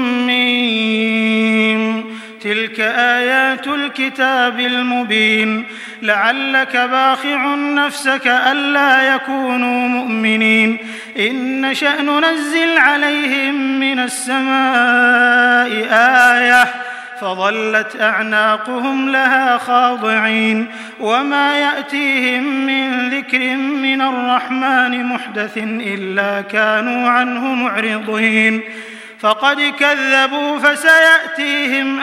تلك آيات الكتاب المبين لعلك باخع نفسك ألا يكونوا مؤمنين إن نشأ ننزل عليهم من السماء آية فظلت أعناقهم لها خاضعين وما يأتيهم من ذكر من الرحمن محدث إلا كانوا عنه معرضين فقد كذبوا فسيأتيهم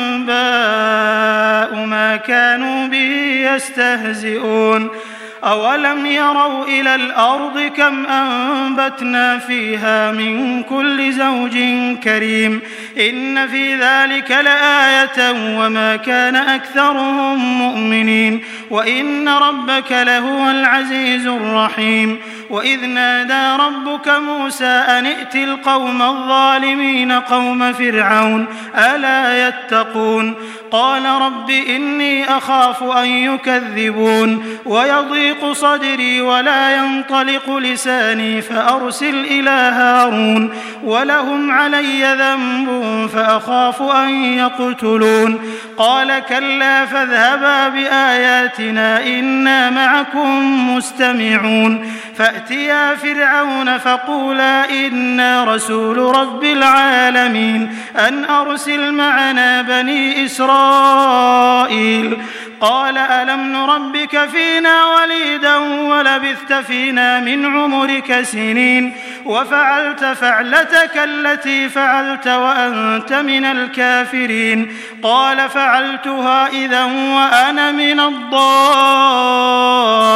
أنباء ما كانوا به يستهزئون أولم يروا إلى الأرض كم أنبتنا فيها من كل زوج كريم إن في ذلك لآية وما كان أكثرهم مؤمنين وإن ربك لهو العزيز الرحيم. وإذ نادى ربك موسى أن ائت القوم الظالمين قوم فرعون ألا يتقون قال رب إني أخاف أن يكذبون ويضيق صدري ولا ينطلق لساني فأرسل إلى هارون ولهم علي ذنب فأخاف أن يقتلون قال كلا فاذهبا بآياتنا إنا معكم مستمعون فأتيا فرعون فقولا إنا رسول رب العالمين أن أرسل معنا بني إسرائيل قال ألم نربك فينا وليدا ولبثت فينا من عمرك سنين وفعلت فعلتك التي فعلت وأنت من الكافرين قال فعلتها إذا وأنا من الضالين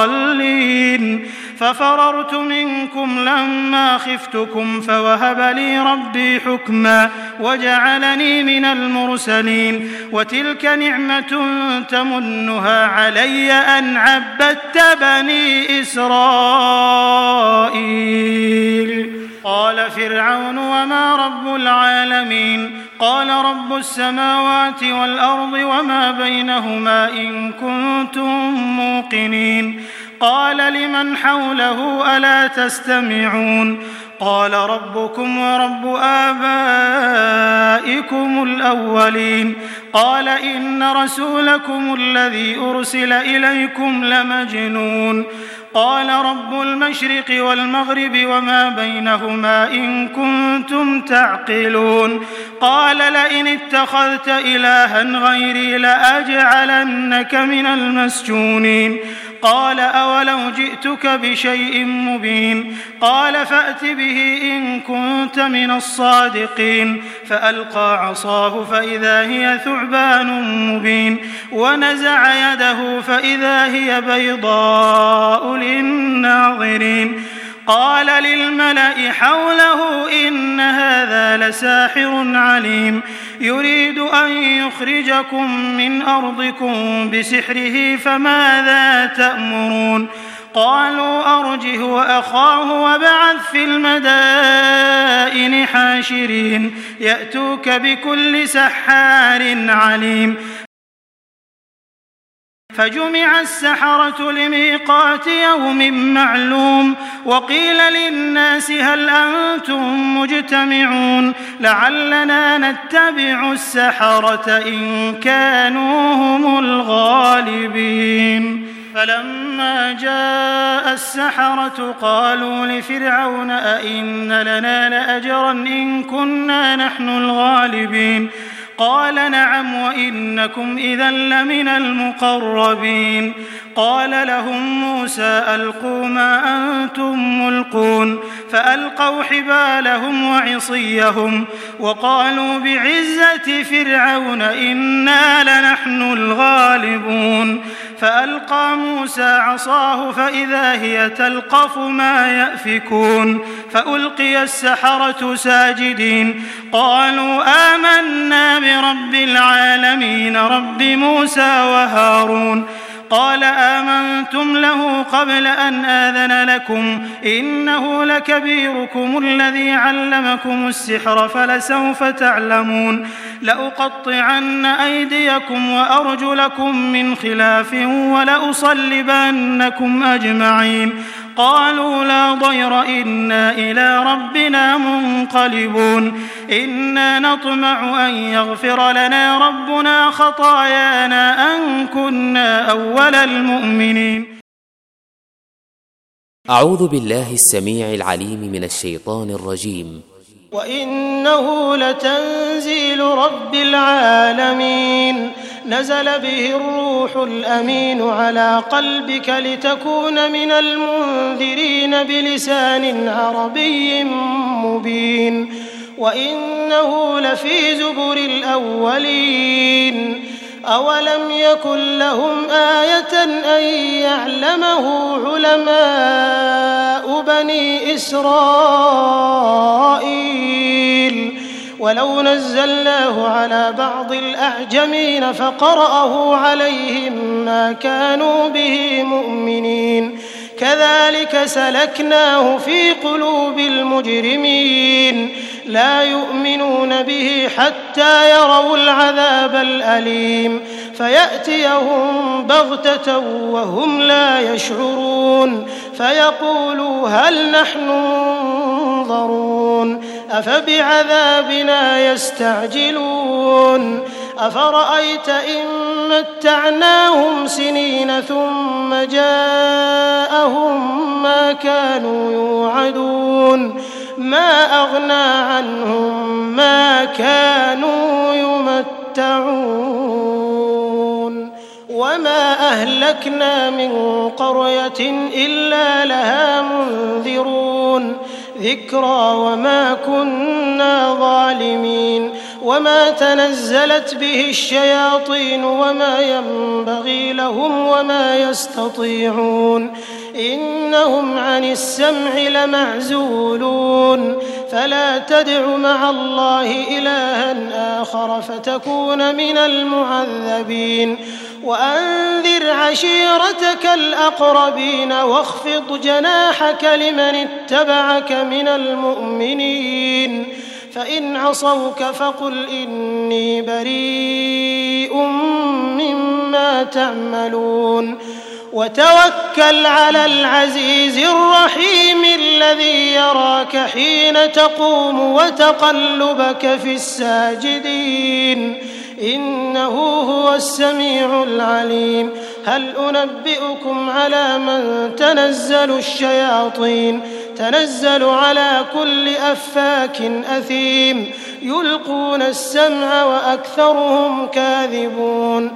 ففررت منكم لما خفتكم فوهب لي ربي حكما وجعلني من المرسلين وتلك نعمة تمنها علي أن عبدت بني إسرائيل. قال فرعون وما رب العالمين؟ قال رب السماوات والأرض وما بينهما إن كنتم موقنين. قال لمن حوله ألا تستمعون؟ قال ربكم ورب آبائكم الأولين. قال إن رسولكم الذي أرسل إليكم لمجنون. قال رب المشرق والمغرب وما بينهما إن كنتم تعقلون. قال لئن اتخذت إلها غيري لأجعلنك من المسجونين. قال أولو جئتك بشيء مبين؟ قال فأت به إن كنت من الصادقين. فألقى عصاه فإذا هي ثعبان مبين ونزع يده فإذا هي بيضاء للناظرين. قال للملأ حوله إن هذا لساحر عليم يريد أن يخرجكم من أرضكم بسحره فماذا تأمرون؟ قالوا أرجه وأخاه وابعث في المدائن حاشرين يأتوك بكل سحار عليم. فجمع السحرة لميقات يوم معلوم وقيل للناس هل أنتم مجتمعون لعلنا نتبع السحرة إن كانوا هم الغالبين. فلما جاء السحرة قالوا لفرعون أئن لنا لأجرا إن كنا نحن الغالبين؟ قال نعم وإنكم إذا لمن المقربين. قال لهم موسى ألقوا ما أنتم ملقون فألقوا حبالهم وعصيهم وقالوا بعزة فرعون إنا لنحن الغالبون. فألقى موسى عصاه فإذا هي تلقف ما يأفكون. فألقي السحرة ساجدين قالوا آمنا برب العالمين رب موسى وهارون. قال آمنتم له قبل أن آذن لكم إنه لكبيركم الذي علمكم السحر فلسوف تعلمون لأقطعن أيديكم وأرجلكم من خلاف ولأصلبنكم أجمعين. قالوا لا ضير إنا إلى ربنا منقلبون إنا نطمع أن يغفر لنا ربنا خطايانا أن كنا أول المؤمنين. أعوذ بالله السميع العليم من الشيطان الرجيم. وإنه لتنزيل رب العالمين نزل به الروح الأمين على قلبك لتكون من المنذرين بلسان عربي مبين وإنه لفي زبر الأولين. أولم يكن لهم آية أن يعلمه علماء بني إسرائيل ولو نزلناه على بعض الأعجمين فقرأه عليهم ما كانوا به مؤمنين كذلك سلكناه في قلوب المجرمين لا يؤمنون به حتى يروا العذاب الأليم فيأتيهم بغتة وهم لا يشعرون فيقولوا هل نحن منظرون أفبعذابنا يستعجلون أفرأيت إن متعناهم سنين ثم جاءهم ما كانوا يوعدون ما أغنى عنهم ما كانوا يمتعون وما أهلكنا من قرية إلا لها منذرون ذكرى وما كنا ظالمين وما تنزلت به الشياطين وما ينبغي لهم وما يستطيعون إنهم عن السمع لمعزولون فلا تدع مع الله إلها آخر فتكون من المعذبين وأنذر عشيرتك الأقربين واخفض جناحك لمن اتبعك من المؤمنين فإن عصوك فقل إني بريء مما تعملون وتوكل على العزيز الرحيم الذي يراك حين تقوم وتقلبك في الساجدين إنه هو السميع العليم هل أنبئكم على من تنزل الشياطين تنزل على كل أفاك أثيم يلقون السمع وأكثرهم كاذبون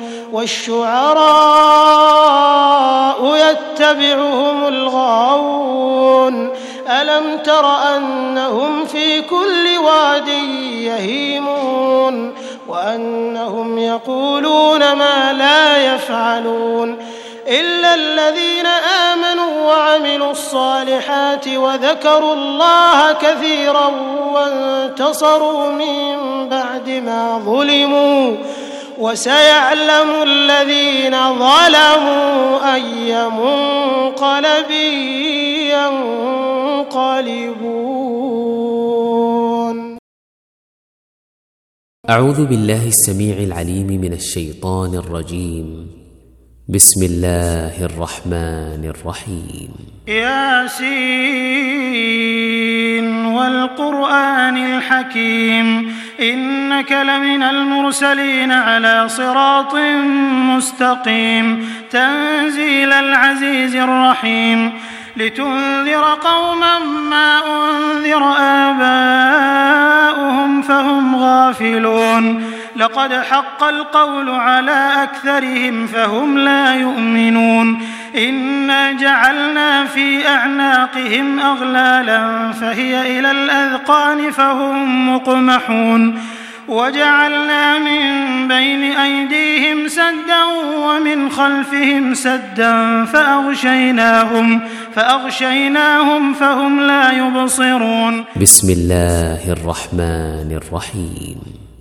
والشعراء يتبعهم الغاوون ألم تر أنهم في كل واد يهيمون وأنهم يقولون ما لا يفعلون إلا الذين آمنوا وعملوا الصالحات وذكروا الله كثيرا وانتصروا من بعد ما ظلموا وسيعلم الذين ظلموا أي منقلب ينقلبون. أعوذ بالله السميع العليم من الشيطان الرجيم. بسم الله الرحمن الرحيم. ياسين والقرآن الحكيم إنك لمن المرسلين على صراط مستقيم تنزيل العزيز الرحيم لتنذر قوما ما أنذر آباؤهم فهم غافلون لقد حق القول على أكثرهم فهم لا يؤمنون إنا جعلنا في أعناقهم أغلالا فهي إلى الأذقان فهم مقمحون وجعلنا من بين أيديهم سدا ومن خلفهم سدا فأغشيناهم فهم لا يبصرون. بسم الله الرحمن الرحيم.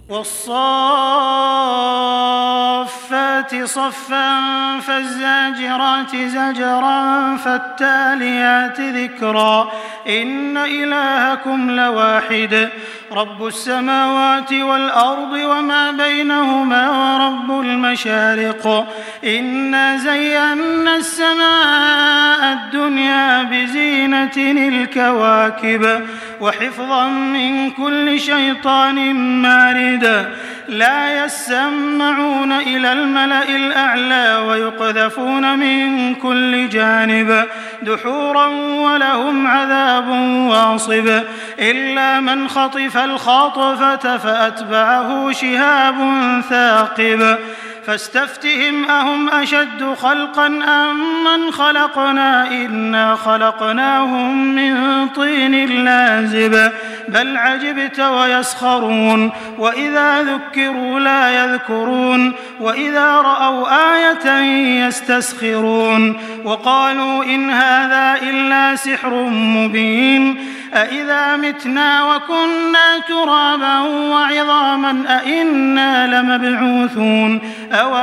والصافات صفا فالزاجرات زجرا فالتاليات ذكرا إن إلهكم لواحد رب السماوات والأرض وما بينهما ورب المشارق إنا زينا السماء الدنيا بزينة الكواكب وحفظا من كل شيطان مارد لا يسمعون إلى الملأ الأعلى ويقذفون من كل جانب دحورا ولهم عذاب واصب إلا من خطف الخطفة فأتبعه شهاب ثاقب فاستفتهم أهم أشد خلقا أم من خلقنا إنا خلقناهم من طين لازب بل عجبت ويسخرون وإذا ذكروا لا يذكرون وإذا رأوا آية يستسخرون وقالوا إن هذا إلا سحر مبين أإذا متنا وكنا ترابا وعظاما أإنا لمبعوثون أو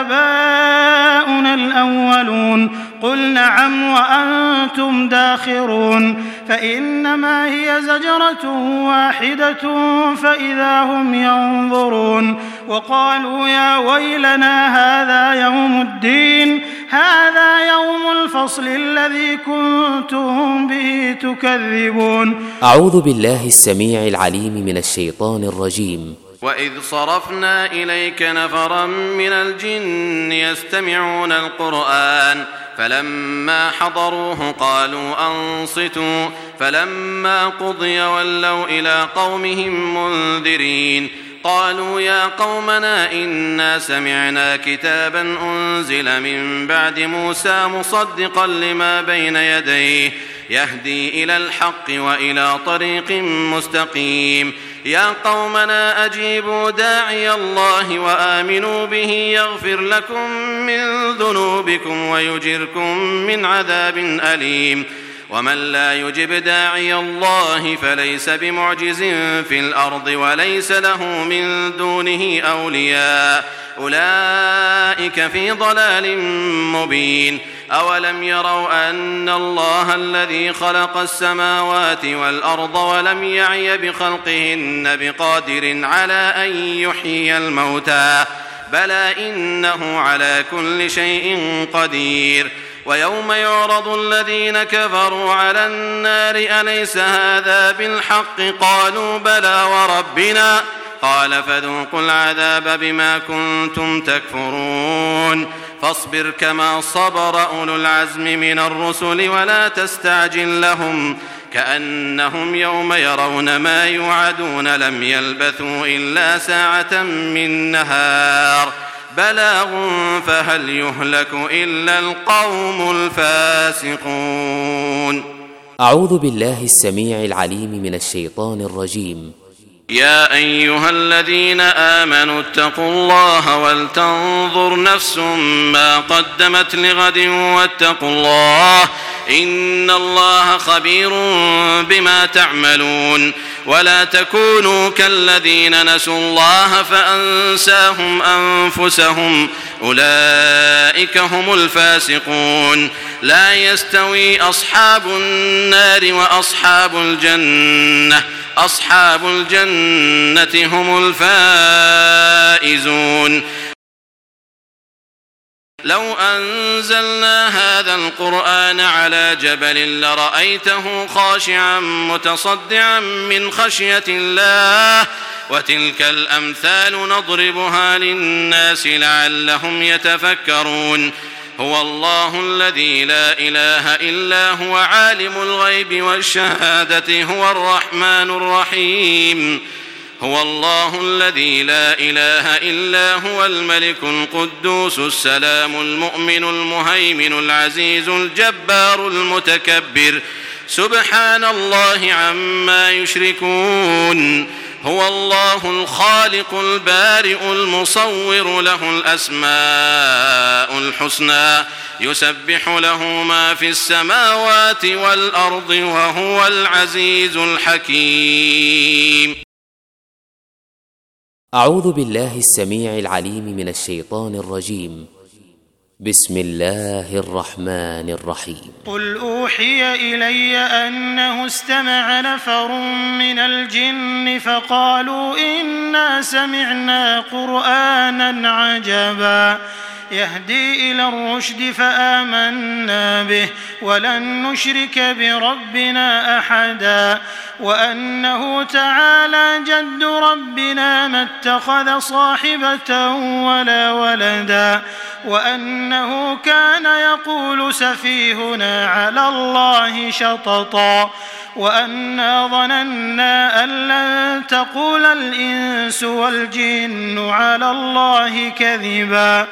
آباؤنا الأولون قل نعم وأنتم داخرون فإنما هي زجرة واحدة فإذا هم ينظرون وقالوا يا ويلنا هذا يوم الدين هذا يوم الفصل الذي كنتم به تكذبون. أعوذ بالله السميع العليم من الشيطان الرجيم. وإذ صرفنا إليك نفرا من الجن يستمعون القرآن فلما حضروه قالوا أنصتوا فلما قضي ولوا إلى قومهم منذرين قالوا يا قومنا إنا سمعنا كتابا أنزل من بعد موسى مصدقا لما بين يديه يهدي إلى الحق وإلى طريق مستقيم يا قومنا أجيبوا داعي الله وآمنوا به يغفر لكم من ذنوبكم ويجركم من عذاب أليم ومن لا يجب داعي الله فليس بمعجز في الأرض وليس له من دونه أولياء أولئك في ضلال مبين أولم يروا أن الله الذي خلق السماوات والأرض ولم يعي بخلقهن بقادر على أن يحيي الموتى بلى إنه على كل شيء قدير ويوم يعرض الذين كفروا على النار أليس هذا بالحق قالوا بلى وربنا قال فذوقوا العذاب بما كنتم تكفرون فاصبر كما صبر أولو العزم من الرسل ولا تستعجل لهم كأنهم يوم يرون ما يوعدون لم يلبثوا إلا ساعة من نهار بلاغ فهل يهلك إلا القوم الفاسقون. أعوذ بالله السميع العليم من الشيطان الرجيم. يا أيها الذين آمنوا اتقوا الله ولتنظر نفس ما قدمت لغد واتقوا الله إن الله خبير بما تعملون ولا تكونوا كالذين نسوا الله فأنساهم أنفسهم أولئك هم الفاسقون لا يستوي أصحاب النار وأصحاب الجنة أصحاب الجنة هم الفائزون. لو أنزلنا هذا القرآن على جبل لرأيته خاشعا متصدعا من خشية الله وتلك الأمثال نضربها للناس لعلهم يتفكرون. هو الله الذي لا إله إلا هو عالم الغيب والشهادة هو الرحمن الرحيم. هو الله الذي لا إله إلا هو الملك القدوس السلام المؤمن المهيمن العزيز الجبار المتكبر سبحان الله عما يشركون. هو الله الخالق البارئ المصور له الأسماء الحسنى يسبح له ما في السماوات والأرض وهو العزيز الحكيم. أعوذ بالله السميع العليم من الشيطان الرجيم. بسم الله الرحمن الرحيم. قل أوحي إلي أنه استمع نفر من الجن فقالوا إنا سمعنا قرآنا عجبا يهدي إلى الرشد فآمنا به ولن نشرك بربنا أحدا وأنه تعالى جد ربنا ما اتخذ صاحبة ولا ولدا وأنه كان يقول سفيهنا على الله شططا وأنا ظننا أن لن تقول الإنس والجن على الله كذبا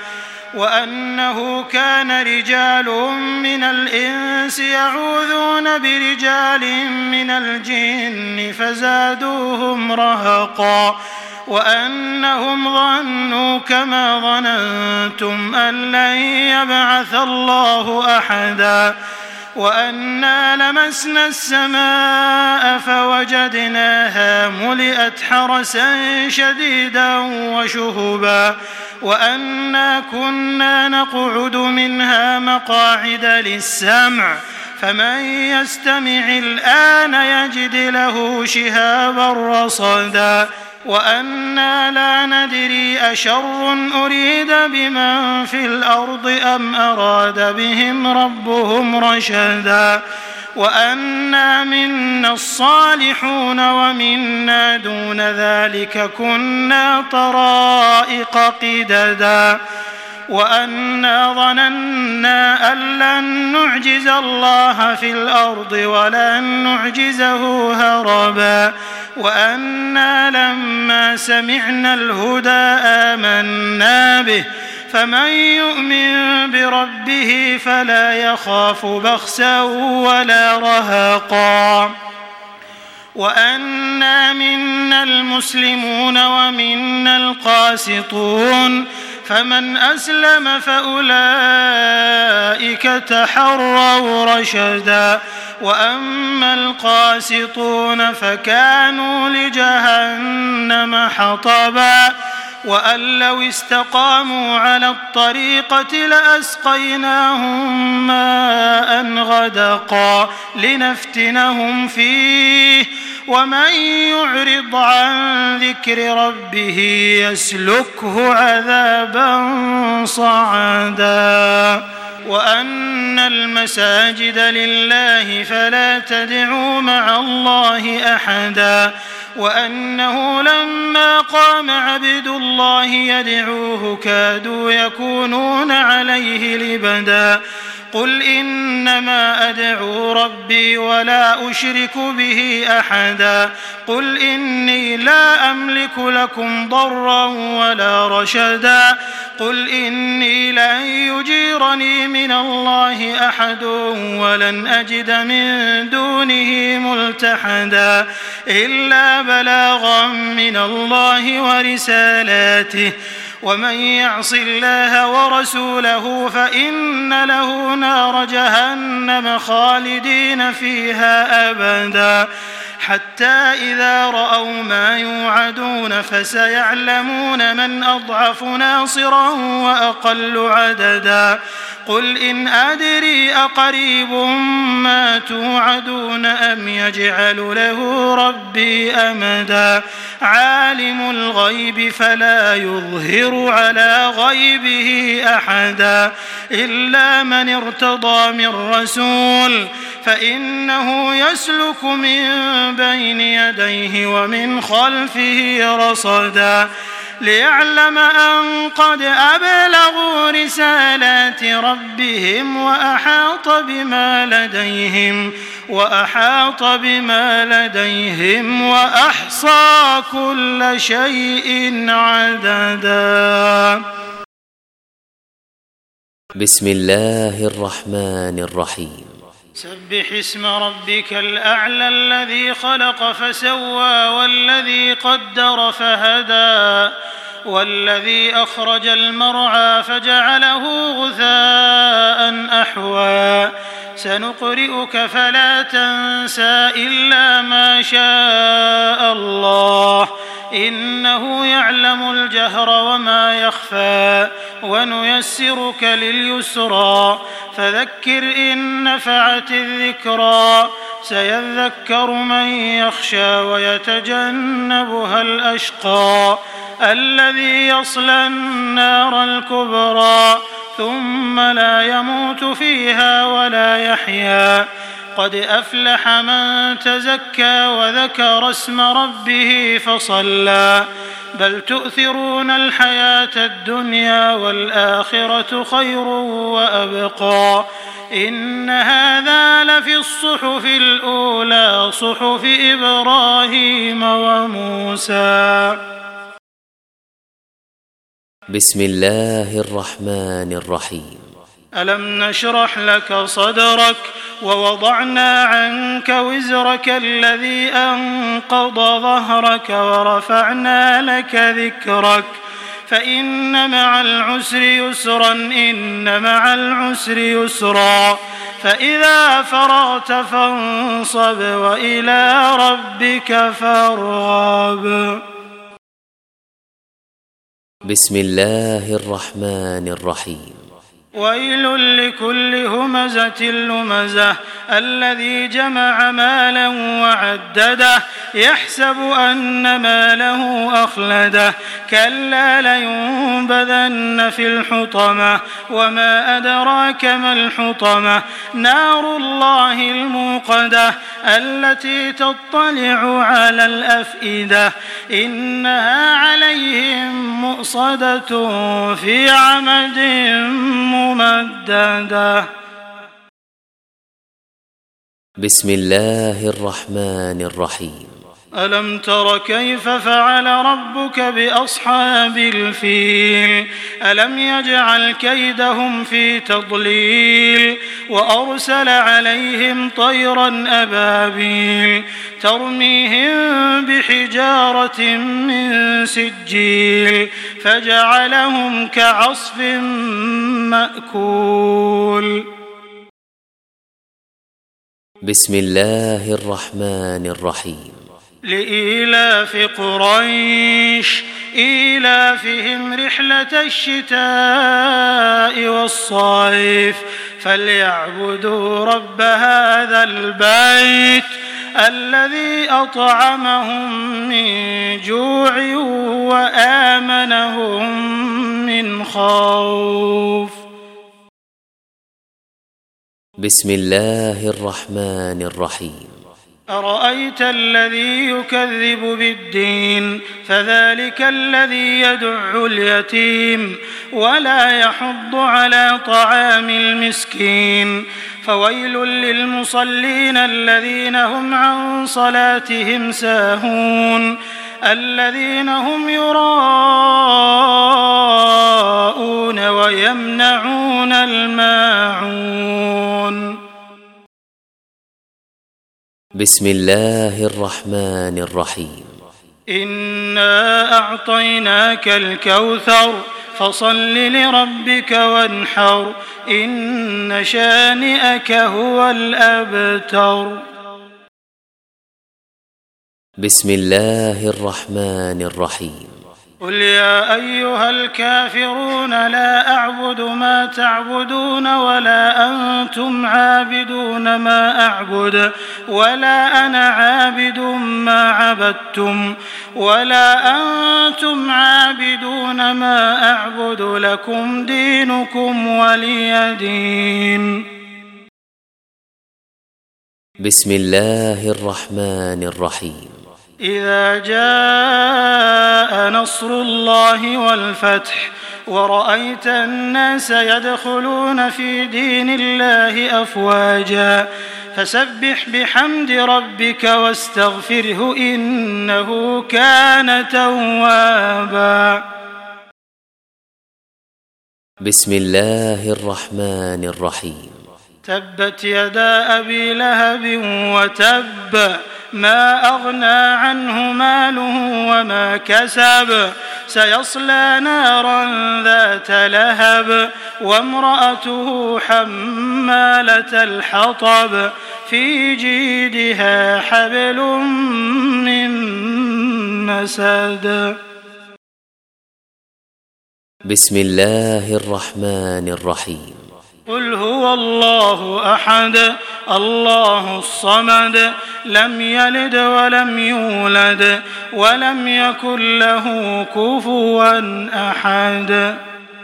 وأنه كان رجال من الإنس يعوذون برجال من الجن فزادوهم رهقا وأنهم ظنوا كما ظننتم أن لن يبعث الله أحدا وأنا لمسنا السماء فوجدناها ملئت حرسا شديدا وشهبا وأنا كنا نقعد منها مقاعد للسمع فمن يستمع الآن يجد له شهابا رصدا وأنا لا ندري أشر أريد بمن في الأرض أم أراد بهم ربهم رشدا وأنا منا الصالحون ومنا دون ذلك كنا طرائق قددا وأنا ظننا أن لن نعجز الله في الأرض ولن نعجزه هربا وأنا لما سمعنا الهدى آمنا به فمن يؤمن بربه فلا يخاف بخسا ولا رهقا وأنا منا المسلمون ومنا القاسطون فمن أسلم فأولئك تحروا رشدا وأما القاسطون فكانوا لجهنم حطبا وأن لو استقاموا على الطريقة لأسقيناهم ماء غدقا لنفتنهم فيه ومن يعرض عن ذكر ربه يسلكه عذابا صعدا وأن المساجد لله فلا تدعوا مع الله أحدا وأنه لما قام عبد الله يدعوه كادوا يكونون عليه لبدا قل إنما أدعو ربي ولا أشرك به أحدا قل إني لا أملك لكم ضرا ولا رشدا قل إني لن يجيرني من الله أحد ولن أجد من دونه ملتحدا إلا بلاغا من الله ورسالاته ومن يعص الله ورسوله فإن له نار جهنم خالدين فيها أبدا حتى إذا رأوا ما يوعدون فسيعلمون من أضعف ناصرا وأقل عددا قل إن أدري أقريب ما توعدون أم يجعل له ربي أمدا عالم الغيب فلا يظهر على غيبه أحدا إلا من ارتضى من رسول فإنه يسلك من بين يديه ومن خلفه رصدا ليعلم أن قد أبلغوا رسالات ربهم وأحاط بما لديهم وأحصى كل شيء عددا. بسم الله الرحمن الرحيم. سبح اسم ربك الأعلى الذي خلق فسوى والذي قدر فهدى والذي أخرج المرعى فجعله غثاء أحوى سنقرئك فلا تنسى إلا ما شاء الله إنه يعلم الجهر وما يخفى ونيسرك لليسرى فذكر إن نفعت الذكرى سيذكر من يخشى ويتجنبها الأشقى الذي يصلى النار الكبرى ثم لا يموت فيها ولا يحيا قد أفلح من تزكى وذكر اسم ربه فصلى بل تؤثرون الحياة الدنيا والآخرة خير وأبقى إن هذا لفي الصحف الأولى صحف إبراهيم وموسى. بسم الله الرحمن الرحيم. ألم نشرح لك صدرك ووضعنا عنك وزرك الذي أنقض ظهرك ورفعنا لك ذكرك فإن مع العسر يسرا إن مع العسر يسرا فإذا فرغت فانصب وإلى ربك فارغب. بسم الله الرحمن الرحيم. ويل لكل همزة لمزة الذي جمع مالا وعدده يحسب أن ماله أخلده كلا لينبذن في الحطمة وما أدراك ما الحطمة نار الله الموقدة التي تطلع على الأفئدة إنها عليهم مؤصدة في عمد ممددة. بسم الله الرحمن الرحيم. ألم تر كيف فعل ربك بأصحاب الفيل ألم يجعل كيدهم في تضليل وأرسل عليهم طيرا أبابيل ترميهم بحجارة من سجيل فجعلهم كعصف مأكول. بسم الله الرحمن الرحيم. لإيلاف قريش إيلافهم رحلة الشتاء والصيف فليعبدوا رب هذا البيت الذي أطعمهم من جوع وآمنهم من خوف. بسم الله الرحمن الرحيم. أرأيت الذي يكذب بالدين فذلك الذي يدع اليتيم ولا يحض على طعام المسكين فويل للمصلين الذين هم عن صلاتهم ساهون الذين هم يراءون ويمنعون الماعون. بسم الله الرحمن الرحيم. إنا أعطيناك الكوثر فصل لربك وانحر إن شانئك هو الأبتر. بسم الله الرحمن الرحيم. قل يا أيها الكافرون لا أعبد ما تعبدون ولا أنتم عابدون ما أعبد ولا أنا عابد ما عبدتم ولا أنتم عابدون ما أعبد لكم دينكم ولي دين. بسم الله الرحمن الرحيم. إذا جاء نصر الله والفتح ورأيت الناس يدخلون في دين الله أفواجا فسبح بحمد ربك واستغفره إنه كان توابا. بسم الله الرحمن الرحيم. تبت يدا أبي لهب وتب ما أغنى عنه ماله وما كسب سيصلى نارا ذات لهب وامرأته حمالة الحطب في جيدها حبل من مسد. بسم الله الرحمن الرحيم. قل هو الله أحد الله الصمد لم يلد ولم يولد ولم يكن له كفوا أحد.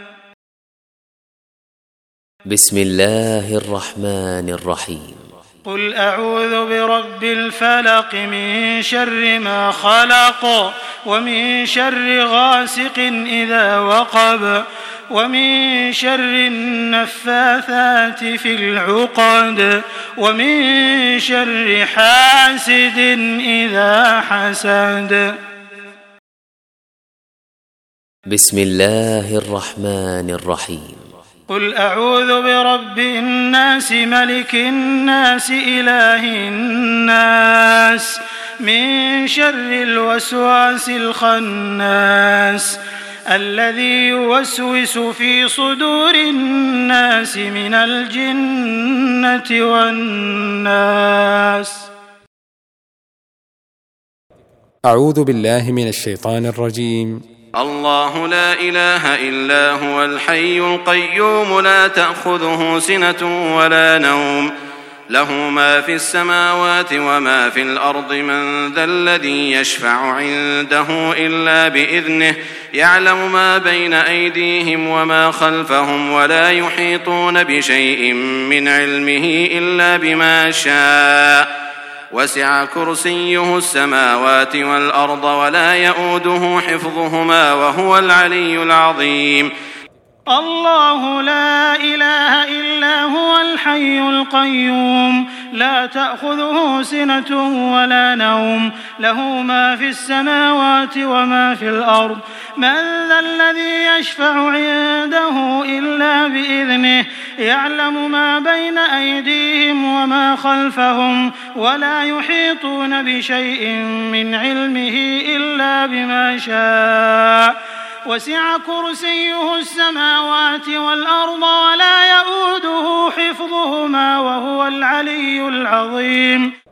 بسم الله الرحمن الرحيم. قل أعوذ برب الفلق من شر ما خلق ومن شر غاسق إذا وقب ومن شر النفاثات في العقد ومن شر حاسد إذا حسد. بسم الله الرحمن الرحيم. قل أعوذ برب الناس ملك الناس إله الناس من شر الوسواس الخناس الذي يوسوس في صدور الناس من الجنة والناس. أعوذ بالله من الشيطان الرجيم. الله لا إله إلا هو الحي القيوم لا تأخذه سنة ولا نوم له ما في السماوات وما في الأرض من ذا الذي يشفع عنده إلا بإذنه يعلم ما بين أيديهم وما خلفهم ولا يحيطون بشيء من علمه إلا بما شاء وسع كرسيه السماوات والأرض ولا يؤوده حفظهما وهو العلي العظيم. الله لا إله إلا هو الحي القيوم لا تأخذه سنة ولا نوم له ما في السماوات وما في الأرض من ذا الذي يشفع عنده إلا بإذنه يعلم ما بين أيديهم وما خلفهم ولا يحيطون بشيء من علمه إلا بما شاء وسع كرسيه السماوات والأرض ولا يؤوده حفظهما وهو العلي العظيم